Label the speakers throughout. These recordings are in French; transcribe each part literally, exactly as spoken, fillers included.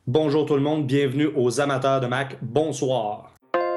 Speaker 1: Bonjour tout le monde, bienvenue aux amateurs de Mac. Bonsoir.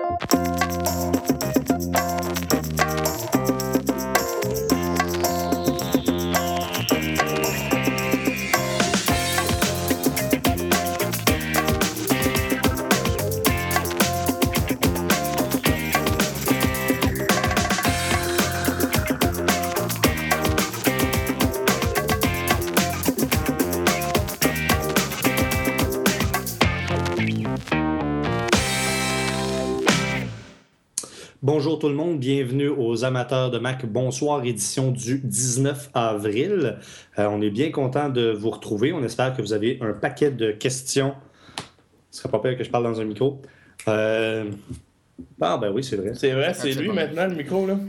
Speaker 1: Bonjour tout le monde, bienvenue aux amateurs de Mac. Bonsoir, édition du dix-neuf avril. Euh, on est bien content de vous retrouver. On espère que vous avez un paquet de questions. Ce serait pas pire que je parle dans un micro. Euh... Ah ben oui, c'est vrai.
Speaker 2: C'est vrai, c'est lui maintenant le micro là.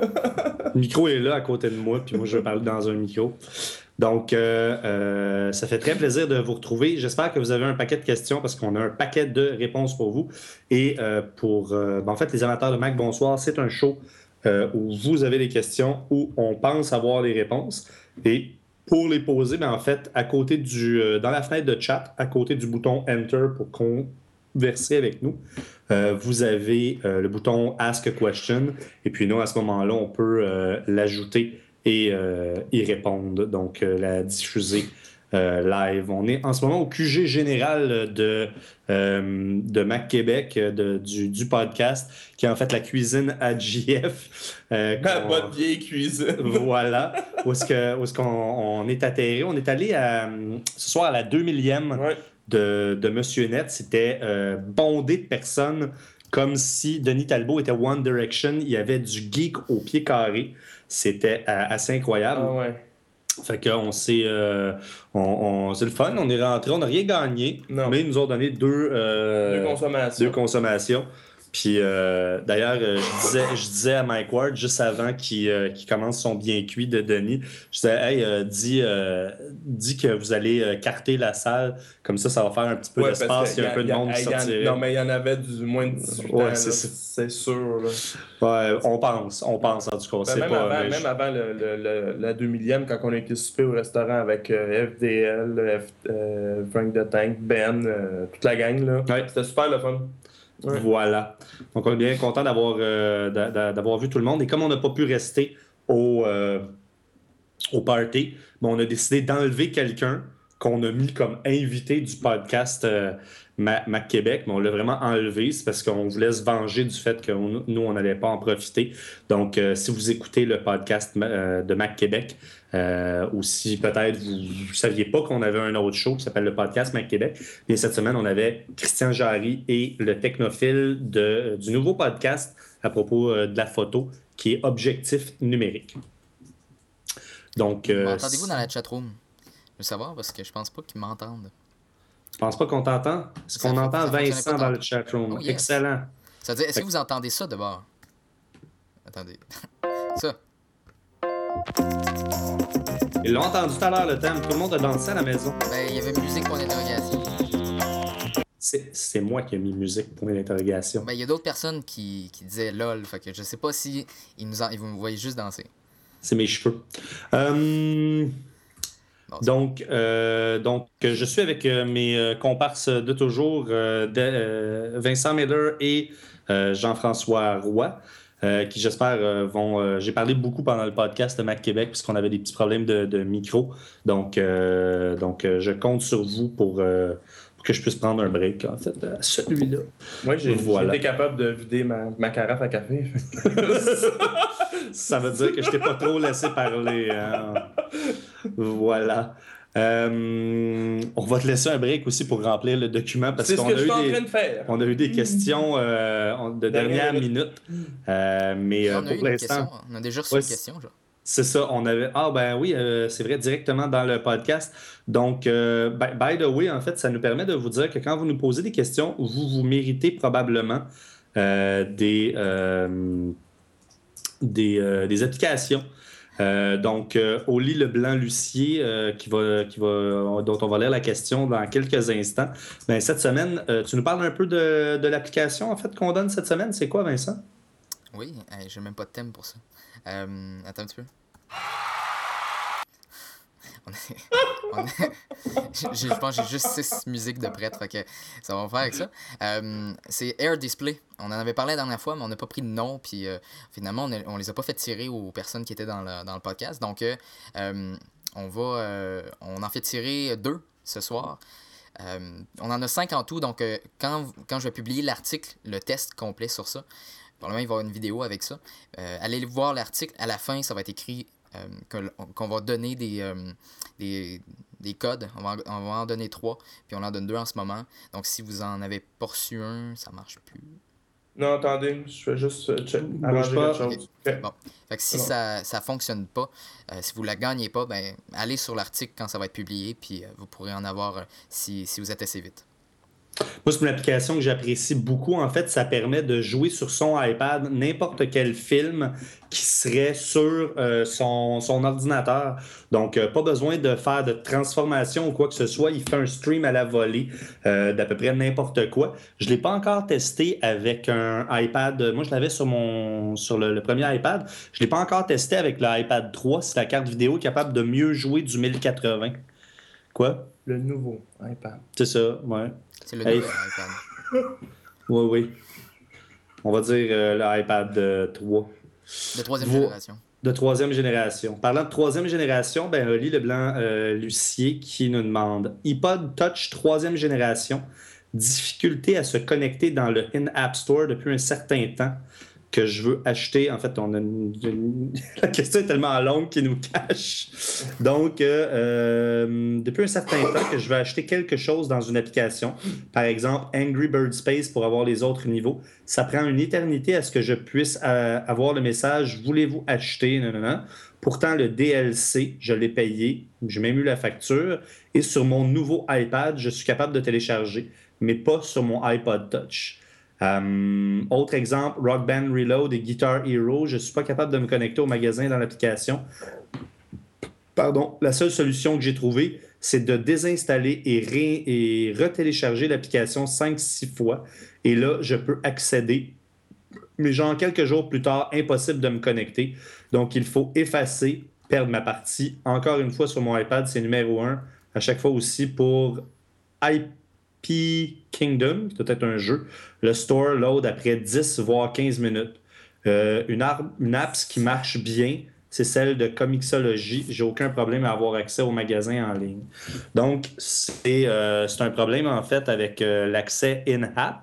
Speaker 1: Le micro est là à côté de moi, puis moi je parle dans un micro. Donc, euh, euh, ça fait très plaisir de vous retrouver. J'espère que vous avez un paquet de questions parce qu'on a un paquet de réponses pour vous. Et euh, pour, euh, ben, en fait, les amateurs de Mac, bonsoir. C'est un show euh, où vous avez des questions, où on pense avoir les réponses. Et pour les poser, ben, en fait, à côté du, euh, dans la fenêtre de chat, à côté du bouton Enter pour converser avec nous, euh, vous avez euh, le bouton Ask a Question. Et puis nous, à ce moment-là, on peut euh, l'ajouter et euh, y répondre, donc euh, la diffuser euh, live. On est en ce moment au Q G général de, euh, de Mac Québec, de, du, du podcast, qui est en fait la cuisine à J F.
Speaker 2: Euh, la bonne vieille cuisine.
Speaker 1: Voilà, où est-ce, que, où est-ce qu'on on est atterri. On est allé à, ce soir à la deux millième
Speaker 2: ouais.
Speaker 1: de, de Monsieur Net. C'était euh, bondé de personnes, comme si Denis Talbot était One Direction. Il y avait du geek au pied carré. C'était euh, assez incroyable.
Speaker 2: Ah ouais.
Speaker 1: Fait qu'on s'est. Euh, on, on, c'est le fun, on est rentré, on n'a rien gagné,
Speaker 2: non.
Speaker 1: mais ils nous ont donné deux, euh,
Speaker 2: deux consommations.
Speaker 1: Deux consommations. Puis euh, d'ailleurs, euh, je, disais, je disais à Mike Ward, juste avant qu'il, euh, qu'il commence son bien cuit de Denis, je disais, hey, euh, dis, euh, dis que vous allez euh, carter la salle, comme ça, ça va faire un petit peu
Speaker 2: ouais,
Speaker 1: d'espace, il y a un
Speaker 2: a,
Speaker 1: peu de
Speaker 2: a,
Speaker 1: monde qui sortirait.
Speaker 2: Non, mais il y en avait du moins de dix-huit
Speaker 1: ouais,
Speaker 2: ans,
Speaker 1: c'est,
Speaker 2: là,
Speaker 1: c'est...
Speaker 2: c'est sûr. Là.
Speaker 1: Ouais, on pense, on pense en tout cas.
Speaker 2: Ben,
Speaker 1: c'est
Speaker 2: même,
Speaker 1: pas,
Speaker 2: avant,
Speaker 1: mais
Speaker 2: même
Speaker 1: je...
Speaker 2: avant le, le, le, la deux millième, quand on a été souper au restaurant avec euh, F D L, F, euh, Frank the Tank, Ben, euh, toute la gang, là.
Speaker 1: Ouais.
Speaker 2: C'était super le fun.
Speaker 1: Ouais. Voilà. Donc, on est bien content d'avoir, euh, d'avoir vu tout le monde. Et comme on n'a pas pu rester au, euh, au party, ben, on a décidé d'enlever quelqu'un qu'on a mis comme invité du podcast euh, Mac Québec, mais on l'a vraiment enlevé. C'est parce qu'on voulait se venger du fait que on, nous, on n'allait pas en profiter. Donc, euh, si vous écoutez le podcast euh, de Mac Québec, euh, ou si peut-être vous ne saviez pas qu'on avait un autre show qui s'appelle le podcast Mac Québec, bien cette semaine, on avait Christian Jarry et le technophile de, du nouveau podcast à propos euh, de la photo qui est Objectif numérique. Donc, euh,
Speaker 3: m'entendez-vous dans la chatroom? Je veux savoir parce que je pense pas qu'ils m'entendent.
Speaker 1: Tu penses pas qu'on t'entend? Est-ce qu'on entend Vincent dans le chatroom?
Speaker 3: Oh, yes.
Speaker 1: Excellent.
Speaker 3: Ça veut dire, est-ce que vous entendez ça d'abord? Attendez. Ça.
Speaker 1: Ils l'ont entendu tout à l'heure, le thème. Tout le monde a dansé à la maison.
Speaker 3: Ben, il y avait musique pour l'interrogation.
Speaker 1: C'est, c'est moi qui ai mis musique pour l'interrogation.
Speaker 3: Ben, il y a d'autres personnes qui, qui disaient lol. Fait que je sais pas si ils, nous en, ils vous me voyaient juste danser.
Speaker 1: C'est mes cheveux. Euh... Bon, donc, euh, donc, je suis avec euh, mes euh, comparses de toujours, euh, de, euh, Vincent Miller et euh, Jean-François Roy, euh, qui j'espère euh, vont... Euh, j'ai parlé beaucoup pendant le podcast de Mac Québec puisqu'on avait des petits problèmes de, de micro. Donc, euh, donc euh, je compte sur vous pour, euh, pour que je puisse prendre un break, en fait, à celui-là.
Speaker 2: Moi, j'ai, voilà. j'ai été capable de vider ma, ma carafe à café.
Speaker 1: Ça veut dire que je t'ai pas trop laissé parler. Hein? Voilà. Euh, on va te laisser un break aussi pour remplir le document parce
Speaker 2: c'est
Speaker 1: qu'on
Speaker 2: ce que
Speaker 1: a,
Speaker 2: je
Speaker 1: eu
Speaker 2: suis
Speaker 1: des,
Speaker 2: en train de faire.
Speaker 1: on a eu des questions euh, de dernière, dernière minute. Euh, mais
Speaker 3: on a
Speaker 1: pour
Speaker 3: eu
Speaker 1: l'instant,
Speaker 3: question. On a déjà reçu
Speaker 1: ouais,
Speaker 3: une question. Genre.
Speaker 1: C'est ça. On avait ah ben oui, euh, c'est vrai, directement dans le podcast. Donc, euh, by, by the way, en fait, ça nous permet de vous dire que quand vous nous posez des questions, vous vous méritez probablement euh, des euh, Des, euh, des applications. Euh, donc, euh, Oli Leblanc-Lucier, euh, qui va, qui va, dont on va lire la question dans quelques instants. Ben, cette semaine, euh, tu nous parles un peu de, de l'application en fait, qu'on donne cette semaine. C'est quoi, Vincent?
Speaker 3: Oui, hey, j'ai même pas de thème pour ça. Euh, attends un petit peu. On est- on est- j'ai- Je pense que j'ai juste six musiques de prêtes, fait que ça va faire avec ça. Euh, c'est Air Display. On en avait parlé la dernière fois, mais on n'a pas pris de nom, puis euh, finalement, on, a- on les a pas fait tirer aux personnes qui étaient dans le, dans le podcast. Donc, euh, euh, on va, euh, on en fait tirer deux ce soir. Euh, on en a cinq en tout, donc euh, quand, quand je vais publier l'article, le test complet sur ça, probablement il va y avoir une vidéo avec ça. Euh, allez voir l'article, à la fin, ça va être écrit euh, que- qu'on va donner des, euh, des, des codes. On va, en, on va en donner trois, puis on en donne deux en ce moment. Donc si vous en avez pas reçu un, ça marche plus.
Speaker 2: Non, attendez, je fais juste euh, check,
Speaker 1: Bouge
Speaker 2: arranger
Speaker 1: pas.
Speaker 2: quelque chose. Ok.
Speaker 3: Bon. Fait que si
Speaker 2: C'est bon.
Speaker 3: ça ça fonctionne pas, euh, si vous la gagnez pas, ben allez sur l'article quand ça va être publié, puis euh, vous pourrez en avoir euh, si, si vous êtes assez vite.
Speaker 1: Moi, c'est une application que j'apprécie beaucoup. En fait, ça permet de jouer sur son iPad n'importe quel film qui serait sur euh, son, son ordinateur. Donc, euh, pas besoin de faire de transformation ou quoi que ce soit. Il fait un stream à la volée euh, d'à peu près n'importe quoi. Je ne l'ai pas encore testé avec un iPad. Moi, je l'avais sur, mon, sur le, le premier iPad. Je ne l'ai pas encore testé avec le iPad trois. C'est la carte vidéo capable de mieux jouer du mille quatre-vingts. Quoi?
Speaker 2: Le nouveau iPad.
Speaker 1: C'est ça, ouais.
Speaker 3: C'est le
Speaker 1: Hey.
Speaker 3: nouvel iPad.
Speaker 1: Oui, oui. On va dire euh, l'iPad euh, trois.
Speaker 3: De troisième
Speaker 1: Vo-
Speaker 3: génération.
Speaker 1: De troisième génération. Parlant de troisième génération, ben, Oli Leblanc-Lucier qui nous demande iPod Touch troisième génération, difficulté à se connecter dans le in-app store depuis un certain temps que je veux acheter. En fait, on a une- une- la question est tellement longue qu'il nous cache. Donc, euh, euh, depuis un certain temps que je veux acheter quelque chose dans une application, par exemple Angry Bird Space pour avoir les autres niveaux, ça prend une éternité à ce que je puisse euh, avoir le message « Voulez-vous acheter? » Non, non, non. Pourtant, le D L C, je l'ai payé, j'ai même eu la facture, et sur mon nouveau iPad, je suis capable de télécharger, mais pas sur mon iPod Touch. Euh, autre exemple, Rock Band Reload et Guitar Hero, je ne suis pas capable de me connecter au magasin dans l'application. Pardon, la seule solution que j'ai trouvée, c'est de désinstaller et, ré- et retélécharger l'application cinq six fois. Et là, je peux accéder. Mais genre, quelques jours plus tard, impossible de me connecter. Donc, il faut effacer, perdre ma partie. Encore une fois, sur mon iPad, c'est numéro un. À chaque fois aussi pour I P Kingdom, c'est peut-être un jeu. Le store load après dix voire quinze minutes. Euh, une, ar- une apps qui marche bien, c'est celle de Comixology. J'ai aucun problème à avoir accès au magasin en ligne. Donc, c'est euh, c'est un problème en fait avec euh, l'accès in-app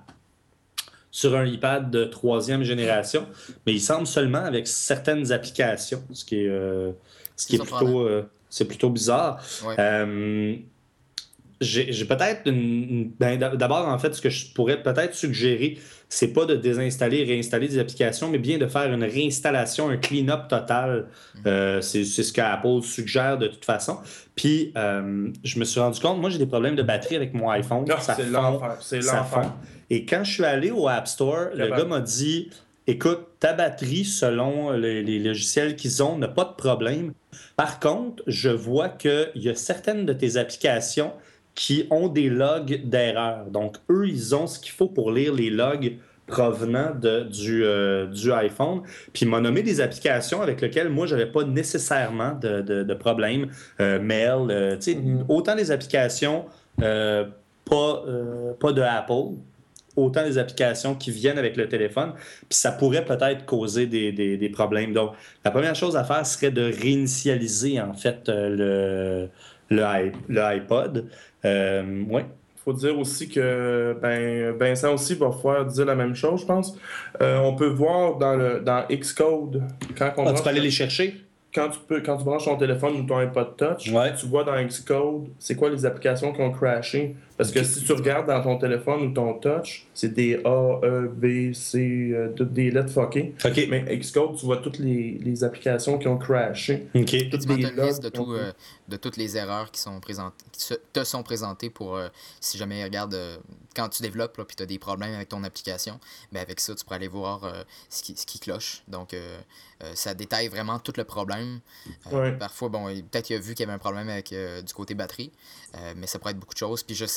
Speaker 1: sur un iPad de troisième génération, mais il semble seulement avec certaines applications, ce qui est, euh, ce qui est plutôt, euh, c'est plutôt bizarre.
Speaker 3: Ouais.
Speaker 1: Euh, j'ai j'ai peut-être une, une- ben, d'a- d'abord, en fait, ce que je pourrais peut-être suggérer, c'est pas de désinstaller et réinstaller des applications, mais bien de faire une réinstallation, un clean-up total. Euh, c'est c'est ce qu'Apple suggère de toute façon. Puis, euh, je me suis rendu compte, moi, j'ai des problèmes de batterie avec mon iPhone.
Speaker 2: Non,
Speaker 1: ça
Speaker 2: c'est
Speaker 1: fond,
Speaker 2: l'enfer. C'est
Speaker 1: ça
Speaker 2: l'enfer.
Speaker 1: fond. Et quand je suis allé au App Store, le
Speaker 2: Capable.
Speaker 1: gars m'a dit, écoute, ta batterie, selon les, les logiciels qu'ils ont, n'a pas de problème. Par contre, je vois qu'il y a certaines de tes applications qui ont des logs d'erreur. Donc, eux, ils ont ce qu'il faut pour lire les logs provenant de, du, euh, du iPhone. Puis, il m'a nommé des applications avec lesquelles moi, je n'avais pas nécessairement de, de, de problème. Euh, mail, euh, tu sais,
Speaker 2: Mhm.
Speaker 1: autant des applications euh, pas, euh, pas de Apple, autant des applications qui viennent avec le téléphone, puis ça pourrait peut-être causer des, des, des problèmes. Donc, la première chose à faire serait de réinitialiser, en fait, euh, le, le, i- le iPod. Euh, ouais.
Speaker 2: Faut dire aussi que ben, Vincent aussi va pouvoir dire la même chose, je pense. Euh, on peut voir dans, le, dans Xcode, quand, on
Speaker 1: Ah, tu
Speaker 2: branche-
Speaker 1: peux aller les chercher?
Speaker 2: quand, tu peux, quand tu branches ton téléphone ou ton iPod Touch,
Speaker 1: Ouais.
Speaker 2: tu vois dans Xcode c'est quoi les applications qui ont crashé. Parce que
Speaker 1: Ok.
Speaker 2: si tu regardes dans ton téléphone ou ton Touch, c'est des A, E, B, C, euh, toutes des lettres fuckées.
Speaker 1: OK.
Speaker 2: Mais Xcode, tu vois toutes les, les applications qui ont crashé.
Speaker 1: OK.
Speaker 3: Tu
Speaker 2: Toutes
Speaker 3: vas
Speaker 2: des
Speaker 3: te une liste de,
Speaker 2: logs qui ont
Speaker 3: tout, euh, de toutes les erreurs qui sont présentées, qui se- te sont présentées pour, euh, si jamais, regarde, euh, quand tu développes et tu as des problèmes avec ton application, ben avec ça, tu pourrais aller voir euh, ce, qui, ce qui cloche. Donc, euh, euh, ça détaille vraiment tout le problème. Euh,
Speaker 2: Ouais.
Speaker 3: Parfois, bon, il- peut-être qu'il a vu qu'il y avait un problème avec euh, du côté batterie, euh, mais ça pourrait être beaucoup de choses. Puis je sais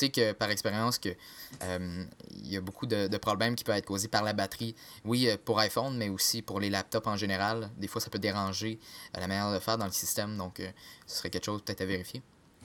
Speaker 3: sais que par expérience que euh, il y a beaucoup de, de problèmes qui peuvent être causés par la batterie. Oui, euh, pour iPhone, mais aussi pour les laptops en général. Des fois, ça peut déranger euh, la manière de le faire dans le système. Donc, euh, ce serait quelque chose peut-être à vérifier.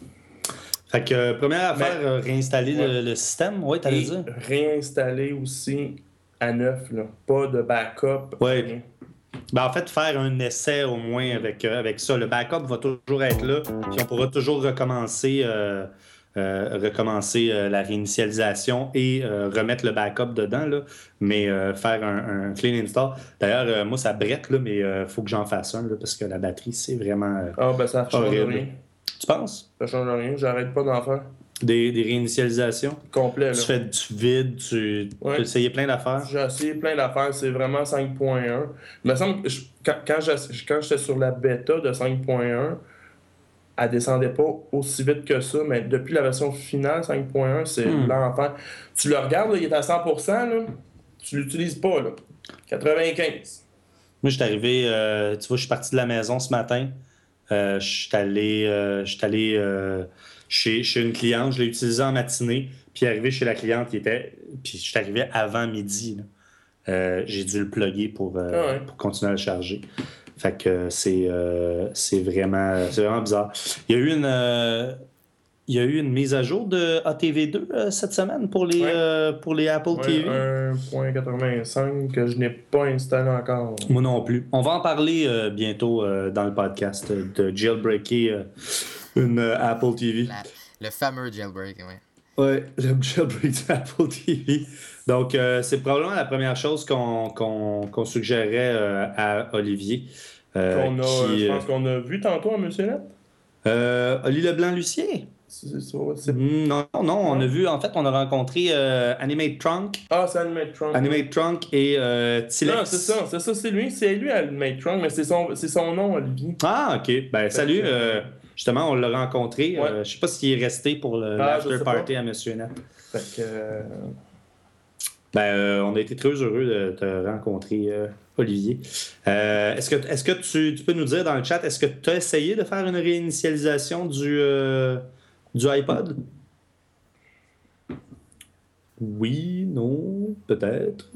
Speaker 1: Fait que, euh, première affaire,
Speaker 2: Mais-
Speaker 1: euh, réinstaller
Speaker 2: Ouais.
Speaker 1: le, le système. Oui, t'allais
Speaker 2: Et
Speaker 1: dire.
Speaker 2: réinstaller aussi à neuf, là. Pas de backup.
Speaker 1: Ouais.
Speaker 2: rien.
Speaker 1: Ben, en fait, faire un essai au moins avec, euh, avec ça. Le backup va toujours être là, puis on pourra toujours recommencer, euh, euh, recommencer euh, la réinitialisation et euh, remettre le backup dedans, là. Mais euh, faire un, un clean install. D'ailleurs, euh, moi, ça brette, là, mais il euh, faut que j'en fasse un, là, parce que la batterie, c'est vraiment euh,
Speaker 2: Ah, ben ça change
Speaker 1: horrible.
Speaker 2: rien.
Speaker 1: Tu penses?
Speaker 2: Ça change rien. J'arrête pas d'en faire.
Speaker 1: Des, des réinitialisations?
Speaker 2: Complet, là.
Speaker 1: Tu fais du vide, tu
Speaker 2: Ouais.
Speaker 1: as essayé plein d'affaires?
Speaker 2: J'ai essayé plein d'affaires, c'est vraiment cinq point un. Il me semble que je- quand, quand j'ai- quand j'étais sur la bêta de cinq point un, elle descendait pas aussi vite que ça, mais depuis la version finale cinq point un, c'est
Speaker 1: Hmm.
Speaker 2: l'enfer. Tu le regardes, là, il est à cent pour cent, là, tu l'utilises pas, là. quatre-vingt-quinze.
Speaker 1: Moi, je suis arrivé, euh, tu vois, je suis parti de la maison ce matin. Euh, je suis allé, euh, je suis allé euh, chez, chez une cliente, je l'ai utilisé en matinée, puis arrivé chez la cliente, qui était, puis je suis arrivé avant midi, là. Euh, j'ai dû le plugger pour, euh,
Speaker 2: Ah ouais.
Speaker 1: pour continuer à le charger. Fait que c'est, euh, c'est vraiment, c'est vraiment bizarre. Il y a eu une, euh, il y a eu une mise à jour de A T V deux euh, cette semaine pour les,
Speaker 2: Ouais.
Speaker 1: euh, pour les Apple
Speaker 2: Ouais,
Speaker 1: T V.
Speaker 2: un point quatre-vingt-cinq que je n'ai pas installé encore.
Speaker 1: Moi non plus. On va en parler euh, bientôt euh, dans le podcast euh, de jailbreaker euh, une euh, Apple T V.
Speaker 3: La- le fameux jailbreak, ouais.
Speaker 1: Ouais, le jailbreak de Apple T V. Donc, euh, c'est probablement la première chose qu'on qu'on qu'on suggérerait euh, à Olivier. euh,
Speaker 2: Qu'on a,
Speaker 1: qui,
Speaker 2: je pense qu'on a vu tantôt à Monsieur Net.
Speaker 1: euh, Oli Leblanc-Lucien?
Speaker 2: C'est ça, c'est-
Speaker 1: Mm, Non, non, on
Speaker 2: Non?
Speaker 1: a vu, en fait, on a rencontré euh, Animate Trunk,
Speaker 2: Ah, c'est Animate Trunk.
Speaker 1: Animate Trunk et euh, Tilex.
Speaker 2: Non, c'est ça, c'est ça, c'est lui, c'est lui Animate Trunk, mais c'est son, c'est son nom, Olivier.
Speaker 1: Ah, OK. Ben, salut.
Speaker 2: que-
Speaker 1: euh, justement, on l'a rencontré.
Speaker 2: Ouais.
Speaker 1: Euh, je sais pas s'il est resté pour le-
Speaker 2: Ah, je
Speaker 1: l'after
Speaker 2: sais
Speaker 1: party
Speaker 2: pas.
Speaker 1: à Monsieur Net.
Speaker 2: Fait que. euh,
Speaker 1: Ben, euh, on a été très heureux de te rencontrer, euh, Olivier. Euh, est-ce que, est-ce que tu, tu peux nous dire dans le chat, est-ce que tu as essayé de faire une réinitialisation du, euh, du iPod? Oui, non, peut-être.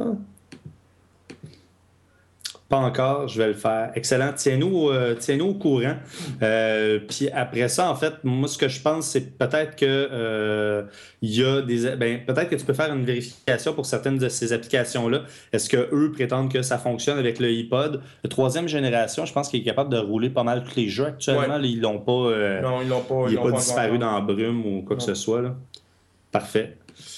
Speaker 1: Pas encore, je vais le faire. Excellent. Tiens-nous, euh, tiens-nous au courant. Euh, puis après ça, en fait, moi, ce que je pense, c'est peut-être que euh, il y a des. Ben, peut-être que tu peux faire une vérification pour certaines de ces applications-là. Est-ce que eux prétendent que ça fonctionne avec le iPod? La troisième génération, je pense qu'il est capable de rouler pas mal tous les jeux actuellement.
Speaker 2: Ouais.
Speaker 1: Là, ils l'ont pas. euh,
Speaker 2: Non, ils l'ont pas.
Speaker 1: il
Speaker 2: ils
Speaker 1: n'est
Speaker 2: l'ont
Speaker 1: pas disparu
Speaker 2: encore.
Speaker 1: dans la brume ou quoi que
Speaker 2: Non.
Speaker 1: ce soit. Là. Parfait.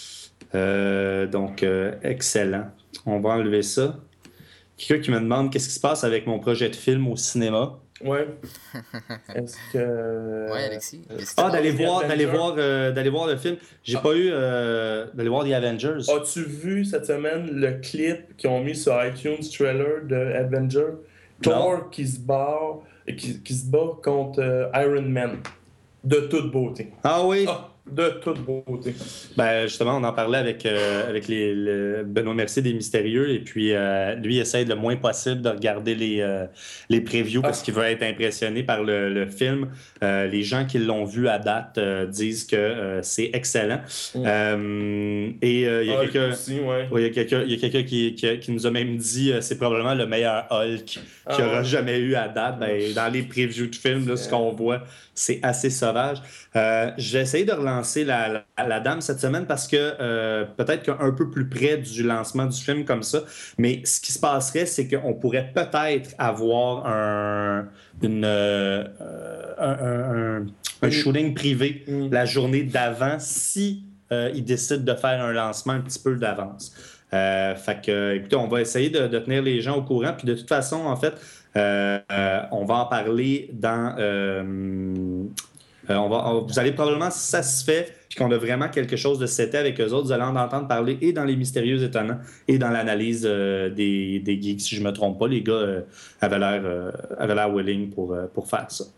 Speaker 1: Euh, donc, euh, excellent. On va enlever ça. Quelqu'un qui me demande qu'est-ce qui se passe avec mon projet de film au cinéma.
Speaker 2: Ouais. Est-ce que.
Speaker 3: Ouais, Alexis. qu'est-ce que
Speaker 1: Ah,
Speaker 3: tu
Speaker 1: d'aller
Speaker 2: The
Speaker 1: voir, d'aller
Speaker 2: Avenger.
Speaker 1: voir, euh, d'aller voir le film. J'ai
Speaker 2: Ah.
Speaker 1: pas eu euh, d'aller voir The Avengers.
Speaker 2: As-tu vu cette semaine le clip qu'ils ont mis sur iTunes trailer de Avenger? Thor qui se bat, qui, qui se bat contre euh, Iron Man. De toute beauté.
Speaker 1: Ah oui.
Speaker 2: Ah, de toute beauté.
Speaker 1: Ben justement, on en parlait avec, euh, avec les, le Benoît Mercier des Mystérieux et puis euh, lui il essaie le moins possible de regarder les, euh, les previews parce
Speaker 2: Ah.
Speaker 1: qu'il veut être impressionné par le, le film. Euh, les gens qui l'ont vu à date euh, disent que euh, c'est excellent.
Speaker 2: Mm.
Speaker 1: Euh, et euh, il y a
Speaker 2: Hulk
Speaker 1: quelqu'un
Speaker 2: aussi, ouais.
Speaker 1: oui, il y a quelqu'un il y a quelqu'un qui, qui, qui nous a même dit euh, c'est probablement le meilleur Hulk qu'il
Speaker 2: Ah
Speaker 1: y aura
Speaker 2: ouais.
Speaker 1: jamais eu à date. Ben, dans les previews de films, là, ce qu'on voit, c'est assez sauvage. Euh, j'ai essayé de relancer la, la, la dame cette semaine parce que euh, peut-être qu'un peu plus près du lancement du film comme ça, mais ce qui se passerait, c'est qu'on pourrait peut-être avoir un, une, euh, un, un, un, un shooting privé
Speaker 2: Mm.
Speaker 1: la journée d'avant si euh, ils décident de faire un lancement un petit peu d'avance. Euh, fait que, écoutez, on va essayer de, de tenir les gens au courant. Puis de toute façon, en fait, euh, euh, on va en parler dans. Euh, euh, on va, on- vous allez probablement, si ça se fait, puis qu'on a vraiment quelque chose de seté avec eux autres, vous allez en entendre parler et dans les Mystérieux Étonnants et dans l'analyse euh, des, des geeks, si je ne me trompe pas. Les gars euh, avaient l'air euh, avaient l'air willing pour, euh, pour faire ça.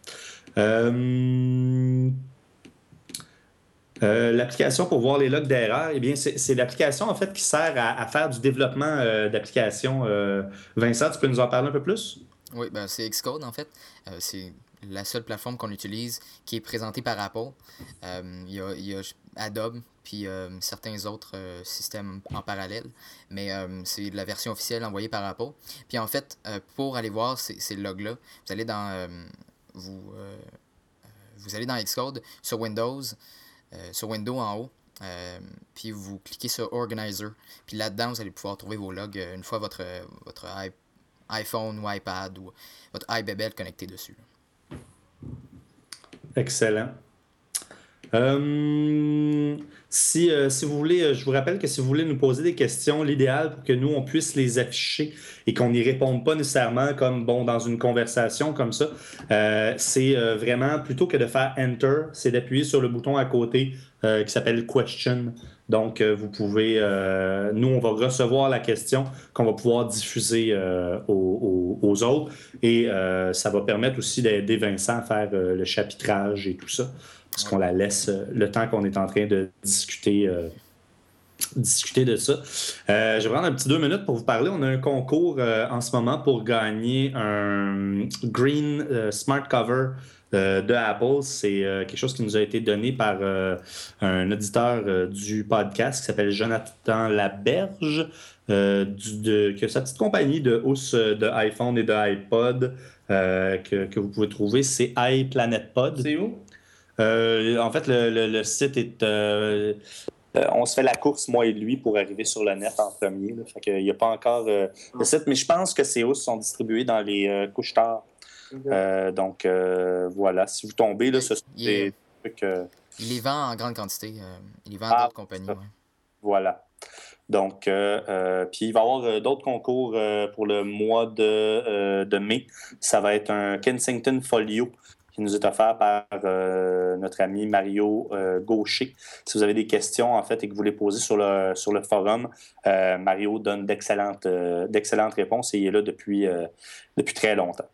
Speaker 1: Euh, Euh, l'application pour voir les logs d'erreur, eh bien, c'est, c'est l'application en fait qui sert à, à faire du développement euh, d'applications. Euh, Vincent, tu peux nous en parler un peu plus?
Speaker 3: Oui, ben c'est Xcode en fait. Euh, c'est la seule plateforme qu'on utilise qui est présentée par Apple. Euh, Il y, a, il y a Adobe, puis euh, certains autres euh, systèmes en parallèle, mais euh, c'est la version officielle envoyée par Apple. Puis en fait, euh, pour aller voir ces, ces logs-là, vous allez dans euh, vous, euh, vous allez dans Xcode sur Windows, euh, sur Windows en haut, euh, puis vous cliquez sur Organizer. Puis là-dedans, vous allez pouvoir trouver vos logs euh, une fois votre, votre iPhone ou iPad ou votre iBabel connecté dessus.
Speaker 1: Excellent. Euh, si, euh, si vous voulez, euh, je vous rappelle que si vous voulez nous poser des questions, l'idéal pour que nous, on puisse les afficher et qu'on n'y réponde pas nécessairement comme bon dans une conversation comme ça, euh, c'est euh, vraiment, plutôt que de faire Enter, c'est d'appuyer sur le bouton à côté euh, qui s'appelle Question. Donc, euh, vous pouvez, euh, nous, on va recevoir la question qu'on va pouvoir diffuser euh, aux, aux, aux autres et euh, ça va permettre aussi d'aider Vincent à faire euh, le chapitrage et tout ça. Parce qu'on la laisse euh, le temps qu'on est en train de discuter, euh, discuter de ça. Euh, je vais prendre un petit deux minutes pour vous parler. On a un concours euh, en ce moment pour gagner un Green euh, Smart Cover euh, de Apple. C'est euh, quelque chose qui nous a été donné par euh, un auditeur euh, du podcast qui s'appelle Jonathan Laberge, euh, du, de, qui a sa petite compagnie de housses de iPhone et de iPod euh, que, que vous pouvez trouver. C'est iPlanetPod.
Speaker 2: C'est où?
Speaker 1: Euh, en fait, le, le, le site est. Euh, euh, on se fait la course, moi et lui, pour arriver sur le net en premier. Là. Fait qu'il n'y a pas encore euh, le site, mais je pense que ces housses sont distribuées dans les euh, couches tard. Okay. Euh, donc, euh, voilà. Si vous tombez, là, ce sont
Speaker 3: il
Speaker 1: des
Speaker 3: est...
Speaker 1: trucs. Euh...
Speaker 3: Il les vend en grande quantité. Euh, il les vend à ah, d'autres compagnies. Ouais.
Speaker 1: Voilà. Donc, euh, euh, puis il va y avoir euh, d'autres concours euh, pour le mois de, euh, de mai. Ça va être un Kensington Folio qui nous est offert par euh, notre ami Mario euh, Gaucher. Si vous avez des questions, en fait, et que vous les posez sur le, sur le forum, euh, Mario donne d'excellentes, euh, d'excellentes réponses et il est là depuis, euh, depuis très longtemps.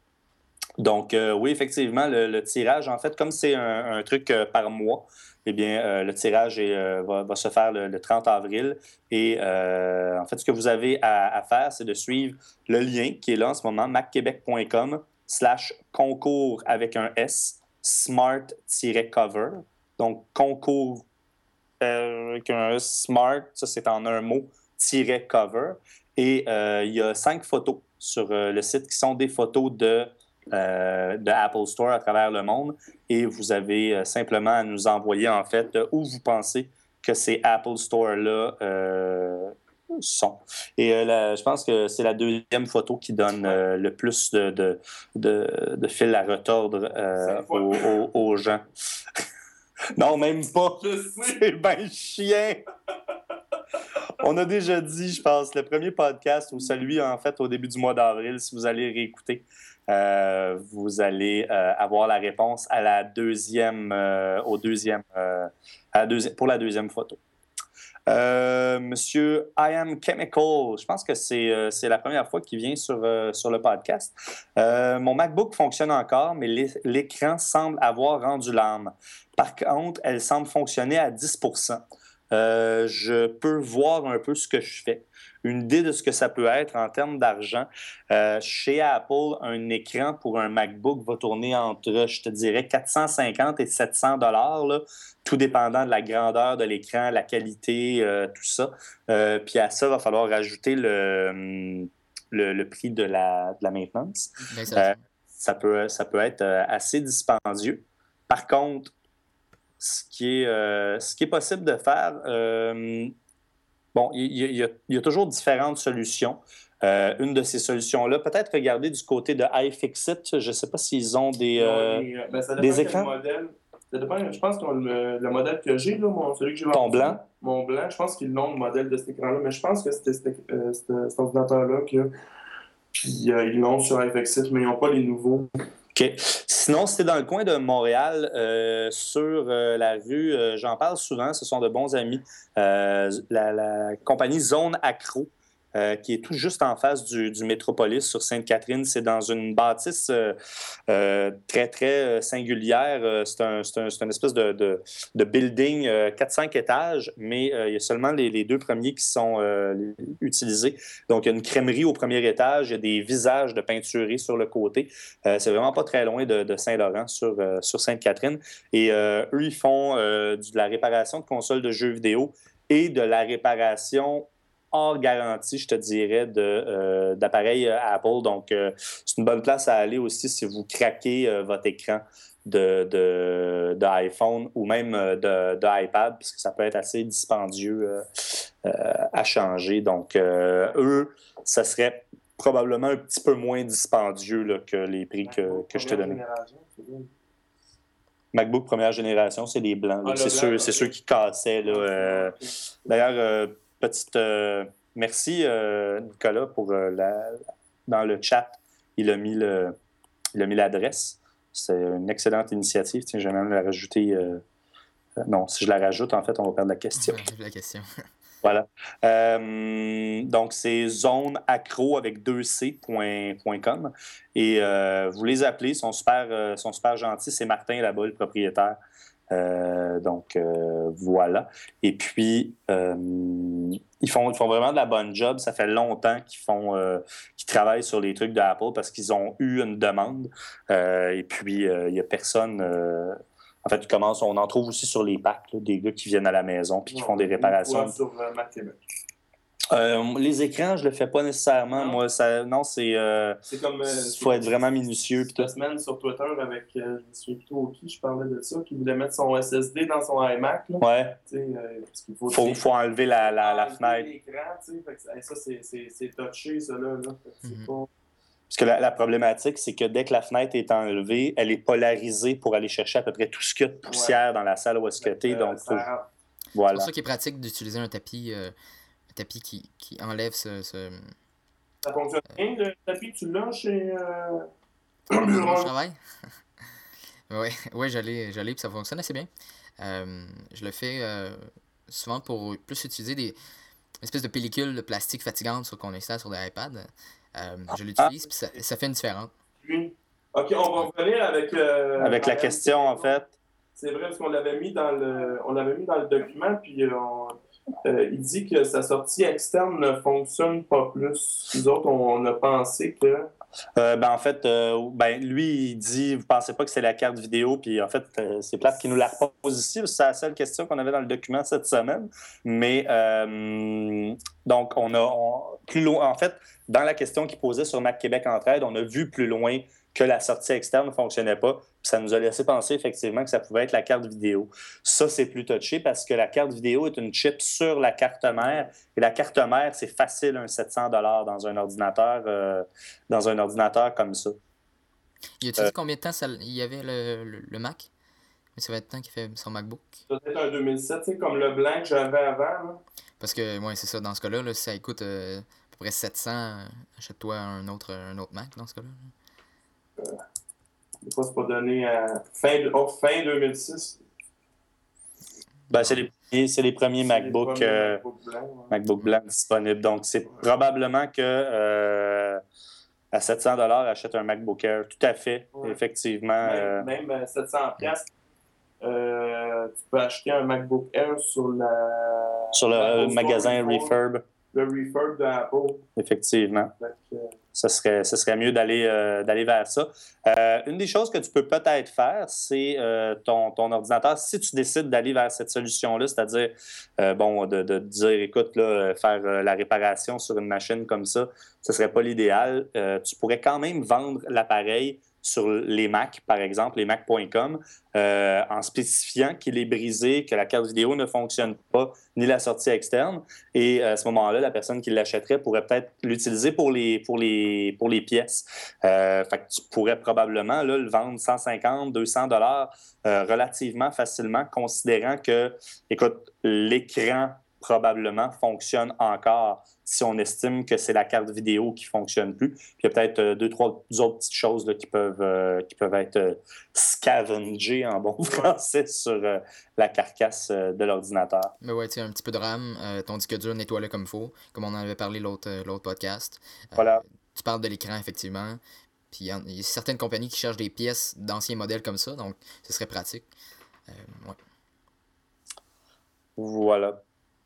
Speaker 1: Donc, euh, oui, effectivement, le, le tirage, en fait, comme c'est un, un truc euh, par mois, eh bien, euh, le tirage est, euh, va, va se faire le, le trente avril. Et euh, en fait, ce que vous avez à, à faire, c'est de suivre le lien qui est là en ce moment, mac québec point com slash concours avec un S, smart-cover. Donc, concours euh, avec un smart, ça c'est en un mot, cover. Et euh, il y a cinq photos sur euh, le site qui sont des photos de, euh, de Apple Store à travers le monde. Et vous avez euh, simplement à nous envoyer en fait euh, où vous pensez que ces Apple Store-là euh, sont. Et euh, la, je pense que c'est la deuxième photo qui donne euh, le plus de, de, de, de fil à retordre euh, aux, aux, aux gens. Non, même pas. C'est ben chien. On a déjà dit, je pense, le premier podcast ou celui, en fait, au début du mois d'avril, si vous allez réécouter, euh, vous allez euh, avoir la réponse à la deuxième, euh, au deuxième, euh, à la deuxi- pour la deuxième photo. Euh, Monsieur I Am Chemical, je pense que c'est, euh, c'est la première fois qu'il vient sur, euh, sur le podcast. Euh, mon MacBook fonctionne encore, mais l'écran semble avoir rendu l'âme. Par contre, elle semble fonctionner à dix pour cent. Euh, je peux voir un peu ce que je fais. Une idée de ce que ça peut être en termes d'argent. Euh, chez Apple, un écran pour un MacBook va tourner entre, je te dirais, quatre cent cinquante et sept cents dollars, là, tout dépendant de la grandeur de l'écran, la qualité, euh, tout ça. Euh, puis à ça, il va falloir rajouter le, le, le prix de la, de la maintenance. Euh, ça, peut, ça peut être assez dispendieux. Par contre, ce qui est, euh, ce qui est possible de faire, euh, bon, il y, y, y a toujours différentes solutions. Euh, une de ces solutions-là, peut-être regarder du côté de iFixit. Je ne sais pas s'ils ont des, euh,
Speaker 2: non, ben, ça
Speaker 1: des écrans.
Speaker 2: Modèle. Ça dépend, je pense que le, le modèle que j'ai, là, mon, celui que j'ai vendu,
Speaker 1: ton blanc?
Speaker 2: Mon blanc, je pense qu'ils l'ont le modèle de cet écran-là, mais je pense que c'était euh, cet ordinateur-là que. Puis euh, ils l'ont sur iFixit, mais ils n'ont pas les nouveaux.
Speaker 1: OK. Sinon, si tu es dans le coin de Montréal, euh, sur euh, la rue, euh, j'en parle souvent, ce sont de bons amis, euh, la, la compagnie Zone Acro euh, qui est tout juste en face du, du Métropolis sur Sainte-Catherine. C'est dans une bâtisse euh, euh, très, très singulière. Euh, c'est, un, c'est, un, c'est une espèce de, de, de building euh, quatre cinq étages, mais euh, il y a seulement les, les deux premiers qui sont euh, utilisés. Donc, il y a une crèmerie au premier étage, il y a des visages de peinturés sur le côté. Euh, c'est vraiment pas très loin de, de Saint-Laurent sur, euh, sur Sainte-Catherine. Et euh, eux, ils font euh, de la réparation de consoles de jeux vidéo et de la réparation hors garantie, je te dirais, de, euh, d'appareils Apple. Donc, euh, c'est une bonne place à aller aussi si vous craquez euh, votre écran de, de, de iPhone ou même de, de iPad, parce que ça peut être assez dispendieux euh, euh, à changer. Donc, euh, eux, ça serait probablement un petit peu moins dispendieux là, que les prix que, que je t'ai donnés. MacBook première génération, c'est les blancs. Ah, c'est, blanc, ceux, okay. c'est ceux qui cassaient. Là, euh... okay. D'ailleurs, euh, petite euh... merci euh, Nicolas pour euh, la... dans le chat, il a mis le... il a mis l'adresse. C'est une excellente initiative. Tiens, je vais même la rajouter. Euh... Non, si je la rajoute, en fait, on va perdre la question.
Speaker 3: La question.
Speaker 1: Voilà. Euh, donc, c'est zoneacro avec deux c point com. Et euh, vous les appelez, ils sont super, euh, sont super gentils. C'est Martin là-bas, le propriétaire. Euh, donc, euh, voilà. Et puis, euh, ils, font, ils font vraiment de la bonne job. Ça fait longtemps qu'ils font, euh, qu'ils travaillent sur les trucs d'Apple parce qu'ils ont eu une demande. Euh, et puis, il n'y a personne... Euh, En fait, commence, on en trouve aussi sur les packs, là, des gars qui viennent à la maison et qui font des réparations.
Speaker 2: Sur euh, Mac Québec.
Speaker 1: Euh, les écrans, je le fais pas nécessairement. Non. Moi, ça, non, c'est. Euh,
Speaker 2: c'est comme. Il euh,
Speaker 1: faut être vraiment minutieux.
Speaker 2: Cette semaine sur Twitter avec, euh, je me souviens plutôt qui je parlais de ça, qui voulait mettre son S S D dans son iMac. Là.
Speaker 1: Ouais.
Speaker 2: Euh, parce qu'il faut.
Speaker 1: Faut, faut enlever la, la, la
Speaker 2: enlever
Speaker 1: fenêtre.
Speaker 2: L'écran, fait que, ça, c'est, c'est, c'est touché, ça là. là. C'est mm-hmm. pas.
Speaker 1: Parce que la, la problématique, c'est que dès que la fenêtre est enlevée, elle est polarisée pour aller chercher à peu près tout ce qu'il y a de poussière ouais. dans la salle où est-ce que t'es. Donc, faut... voilà.
Speaker 3: C'est pour ça qu'il est pratique d'utiliser un tapis, euh, un tapis qui, qui enlève ce, ce...
Speaker 2: Ça fonctionne bien, le tapis, tu l'as chez... Euh...
Speaker 3: Mon travail? Oui, ouais, j'allais, j'allais, puis ça fonctionne assez bien. Euh, je le fais euh, souvent pour plus utiliser des une espèce de pellicule de plastique fatigante sur, qu'on installe sur des iPads. Euh, je l'utilise, puis ça, ça fait une différence.
Speaker 2: Oui. OK, on va revenir avec... Euh,
Speaker 1: avec la question, en fait.
Speaker 2: C'est vrai, parce qu'on l'avait mis dans le, on l'avait mis dans le document, puis on, euh, il dit que sa sortie externe ne fonctionne pas plus. Nous autres, on, on a pensé que...
Speaker 1: Euh, ben, en fait, euh, ben, lui, il dit, vous pensez pas que c'est la carte vidéo, puis en fait, euh, c'est plate qu'il nous la repose ici, parce que c'est la seule question qu'on avait dans le document cette semaine. Mais, euh, donc, on a, on, plus loin, en fait, dans la question qu'il posait sur Mac Québec Entraide, on a vu plus loin que la sortie externe ne fonctionnait pas. Puis ça nous a laissé penser effectivement que ça pouvait être la carte vidéo. Ça, c'est plus touché parce que la carte vidéo est une chip sur la carte mère. Et la carte mère, c'est facile un sept cents dollars dans un ordinateur, euh, dans un ordinateur comme ça.
Speaker 3: Y a-t-il euh, dit combien de temps ça, il y avait le, le, le Mac? Mais ça va être temps qu'il fait son MacBook.
Speaker 2: Peut-être un deux mille sept, tu sais, comme le blanc que j'avais avant. Là.
Speaker 3: Parce que, ouais, c'est ça. Dans ce cas-là, là, si ça coûte euh, à peu près sept cents, achète-toi un autre, un autre Mac dans ce cas-là.
Speaker 2: Euh, des fois, c'est pas donné à fin, de, oh, fin deux mille six.
Speaker 1: Ben, c'est, les premiers, c'est les premiers c'est MacBook, les premiers euh, MacBook blancs ouais. MacBook blanc disponibles. Donc, c'est ouais. probablement que euh, à sept cents dollars achète un MacBook Air. Tout à fait, ouais. effectivement.
Speaker 2: Même, euh... même sept cents dollars, euh, tu peux acheter un MacBook Air sur la...
Speaker 1: Sur le euh, magasin Refurb.
Speaker 2: Le Refurb d'Apple.
Speaker 1: Effectivement. Donc, ce serait, ce serait mieux d'aller, euh, d'aller vers ça. Euh, une des choses que tu peux peut-être faire, c'est euh, ton, ton ordinateur, si tu décides d'aller vers cette solution-là, c'est-à-dire, euh, bon, de, de dire, écoute, là, faire euh, la réparation sur une machine comme ça, ce ne serait pas l'idéal. Euh, tu pourrais quand même vendre l'appareil sur les Mac, par exemple, les mac point com, euh, en spécifiant qu'il est brisé, que la carte vidéo ne fonctionne pas, ni la sortie externe. Et à ce moment-là, la personne qui l'achèterait pourrait peut-être l'utiliser pour les, pour les, pour les pièces. Euh, fait que tu pourrais probablement là, le vendre cent cinquante, deux cents dollars euh, relativement facilement, considérant que, écoute, l'écran probablement fonctionne encore si on estime que c'est la carte vidéo qui ne fonctionne plus. Puis il y a peut-être euh, deux, trois autres petites choses là, qui, peuvent, euh, qui peuvent être euh, scavengées en bon français sur euh, la carcasse euh, de l'ordinateur.
Speaker 3: Mais ouais, tu sais, un petit peu de RAM, euh, ton disque dur, nettoie-le comme il faut, comme on en avait parlé l'autre, euh, l'autre podcast. Euh,
Speaker 1: Voilà.
Speaker 3: Tu parles de l'écran, effectivement. Puis il y, a- il y a certaines compagnies qui cherchent des pièces d'anciens modèles comme ça, donc ce serait pratique. Euh, ouais.
Speaker 1: Voilà.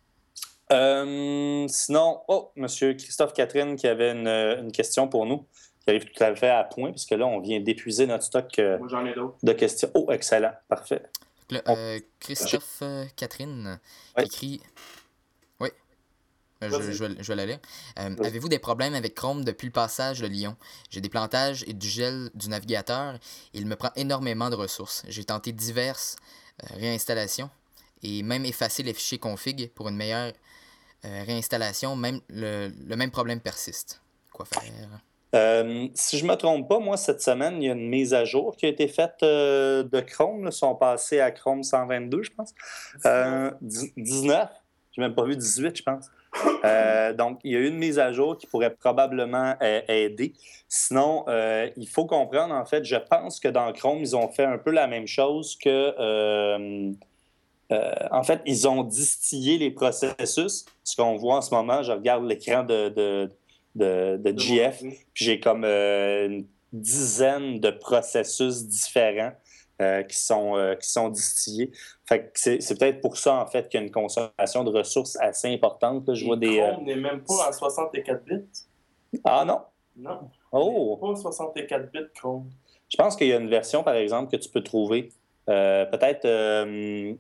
Speaker 1: Euh, sinon, oh, monsieur Christophe Catherine qui avait une, une question pour nous, qui arrive tout à fait à point, parce que là, on vient d'épuiser notre stock euh,
Speaker 2: Moi, j'en ai d'autres.
Speaker 1: de questions. Oh, excellent, parfait.
Speaker 3: Là, euh, Christophe euh, Catherine
Speaker 1: Oui.
Speaker 3: qui écrit. Oui. Euh, Je,
Speaker 2: Vas-y.
Speaker 3: je vais, je vais la lire. Euh,
Speaker 1: Vas-y.
Speaker 3: Avez-vous des problèmes avec Chrome depuis le passage de Lyon? J'ai des plantages et du gel du navigateur. Il me prend énormément de ressources. J'ai tenté diverses euh, réinstallations et même effacé les fichiers config pour une meilleure euh, réinstallation. Même le, le même problème persiste. Quoi faire?
Speaker 1: Euh, si je ne me trompe pas, moi, cette semaine, il y a une mise à jour qui a été faite euh, de Chrome. Là. Ils sont passés à Chrome cent vingt-deux, je pense. Euh, dix-neuf. Je n'ai même pas vu dix-huit, je pense. Euh, donc, il y a eu une mise à jour qui pourrait probablement euh, aider. Sinon, euh, il faut comprendre, en fait, je pense que dans Chrome, ils ont fait un peu la même chose que... Euh, euh, en fait, ils ont distillé les processus. Ce qu'on voit en ce moment, je regarde l'écran de, de, de, de G F, puis j'ai comme euh, une dizaine de processus différents euh, qui, sont, euh, qui sont distillés. Fait que c'est, c'est peut-être pour ça, en fait, qu'il y a une consommation de ressources assez importante. Là, je
Speaker 2: Et
Speaker 1: vois des, euh,
Speaker 2: Chrome n'est même pas en soixante-quatre bits.
Speaker 1: Ah non?
Speaker 2: Non.
Speaker 1: Oh!
Speaker 2: Pas soixante-quatre bits Chrome.
Speaker 1: Je pense qu'il y a une version, par exemple, que tu peux trouver. Euh, peut-être... Euh,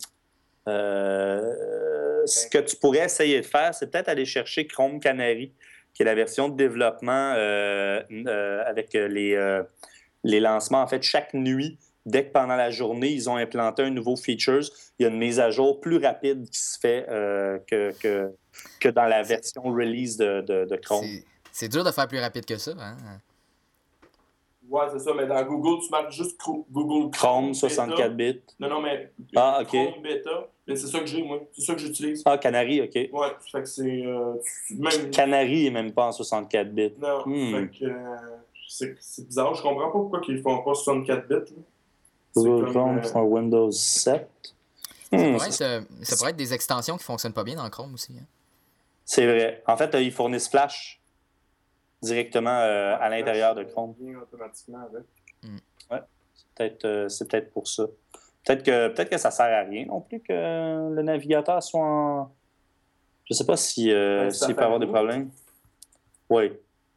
Speaker 1: Euh, ce que tu pourrais essayer de faire, c'est peut-être aller chercher Chrome Canary, qui est la version de développement euh, euh, avec les, euh, les lancements. En fait, chaque nuit, dès que pendant la journée, ils ont implanté un nouveau feature, il y a une mise à jour plus rapide qui se fait euh, que, que, que dans la version release de, de, de Chrome.
Speaker 3: C'est, c'est dur de faire plus rapide que ça. Hein?
Speaker 2: Ouais, c'est ça, mais dans Google, tu marques juste Cro- Google Chrome,
Speaker 1: Chrome soixante-quatre bits.
Speaker 2: Non, non, mais
Speaker 1: Ah, OK.
Speaker 2: Chrome Beta, mais c'est ça que j'ai, moi. C'est ça que j'utilise.
Speaker 1: Ah, Canary, OK.
Speaker 2: Ouais, fait que c'est... Euh, même...
Speaker 1: Canary n'est même pas en soixante-quatre bits.
Speaker 2: Non,
Speaker 1: Hmm.
Speaker 2: fait que... Euh, c'est, c'est bizarre, je comprends pas pourquoi ils font pas soixante-quatre bits. Là.
Speaker 1: Google
Speaker 2: comme,
Speaker 1: Chrome
Speaker 2: euh,
Speaker 1: sur Windows sept.
Speaker 3: Ça,
Speaker 1: Hmm,
Speaker 3: pourrait
Speaker 1: c'est-
Speaker 3: être, euh, ça pourrait être des extensions qui fonctionnent pas bien dans Chrome aussi. Hein?
Speaker 1: C'est vrai. En fait, euh, ils fournissent Flash directement euh, à l'intérieur de Chrome.
Speaker 2: Vient automatiquement avec.
Speaker 1: C'est peut-être, euh, c'est peut-être pour ça. Peut-être que, peut-être que ça sert à rien non plus que le navigateur soit en... Je sais pas si, euh,
Speaker 2: Ouais,
Speaker 1: s'il peut avoir des
Speaker 2: Safari.
Speaker 1: problèmes. Oui.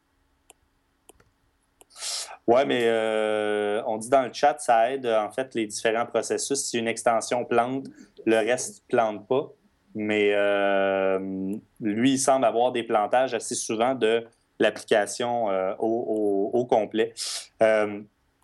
Speaker 1: Oui, mais euh, on dit dans le chat, ça aide en fait les différents processus. Si une extension plante, le reste ne plante pas. Mais euh, lui, il semble avoir des plantages assez souvent de l'application euh, au, au- au complet. Euh,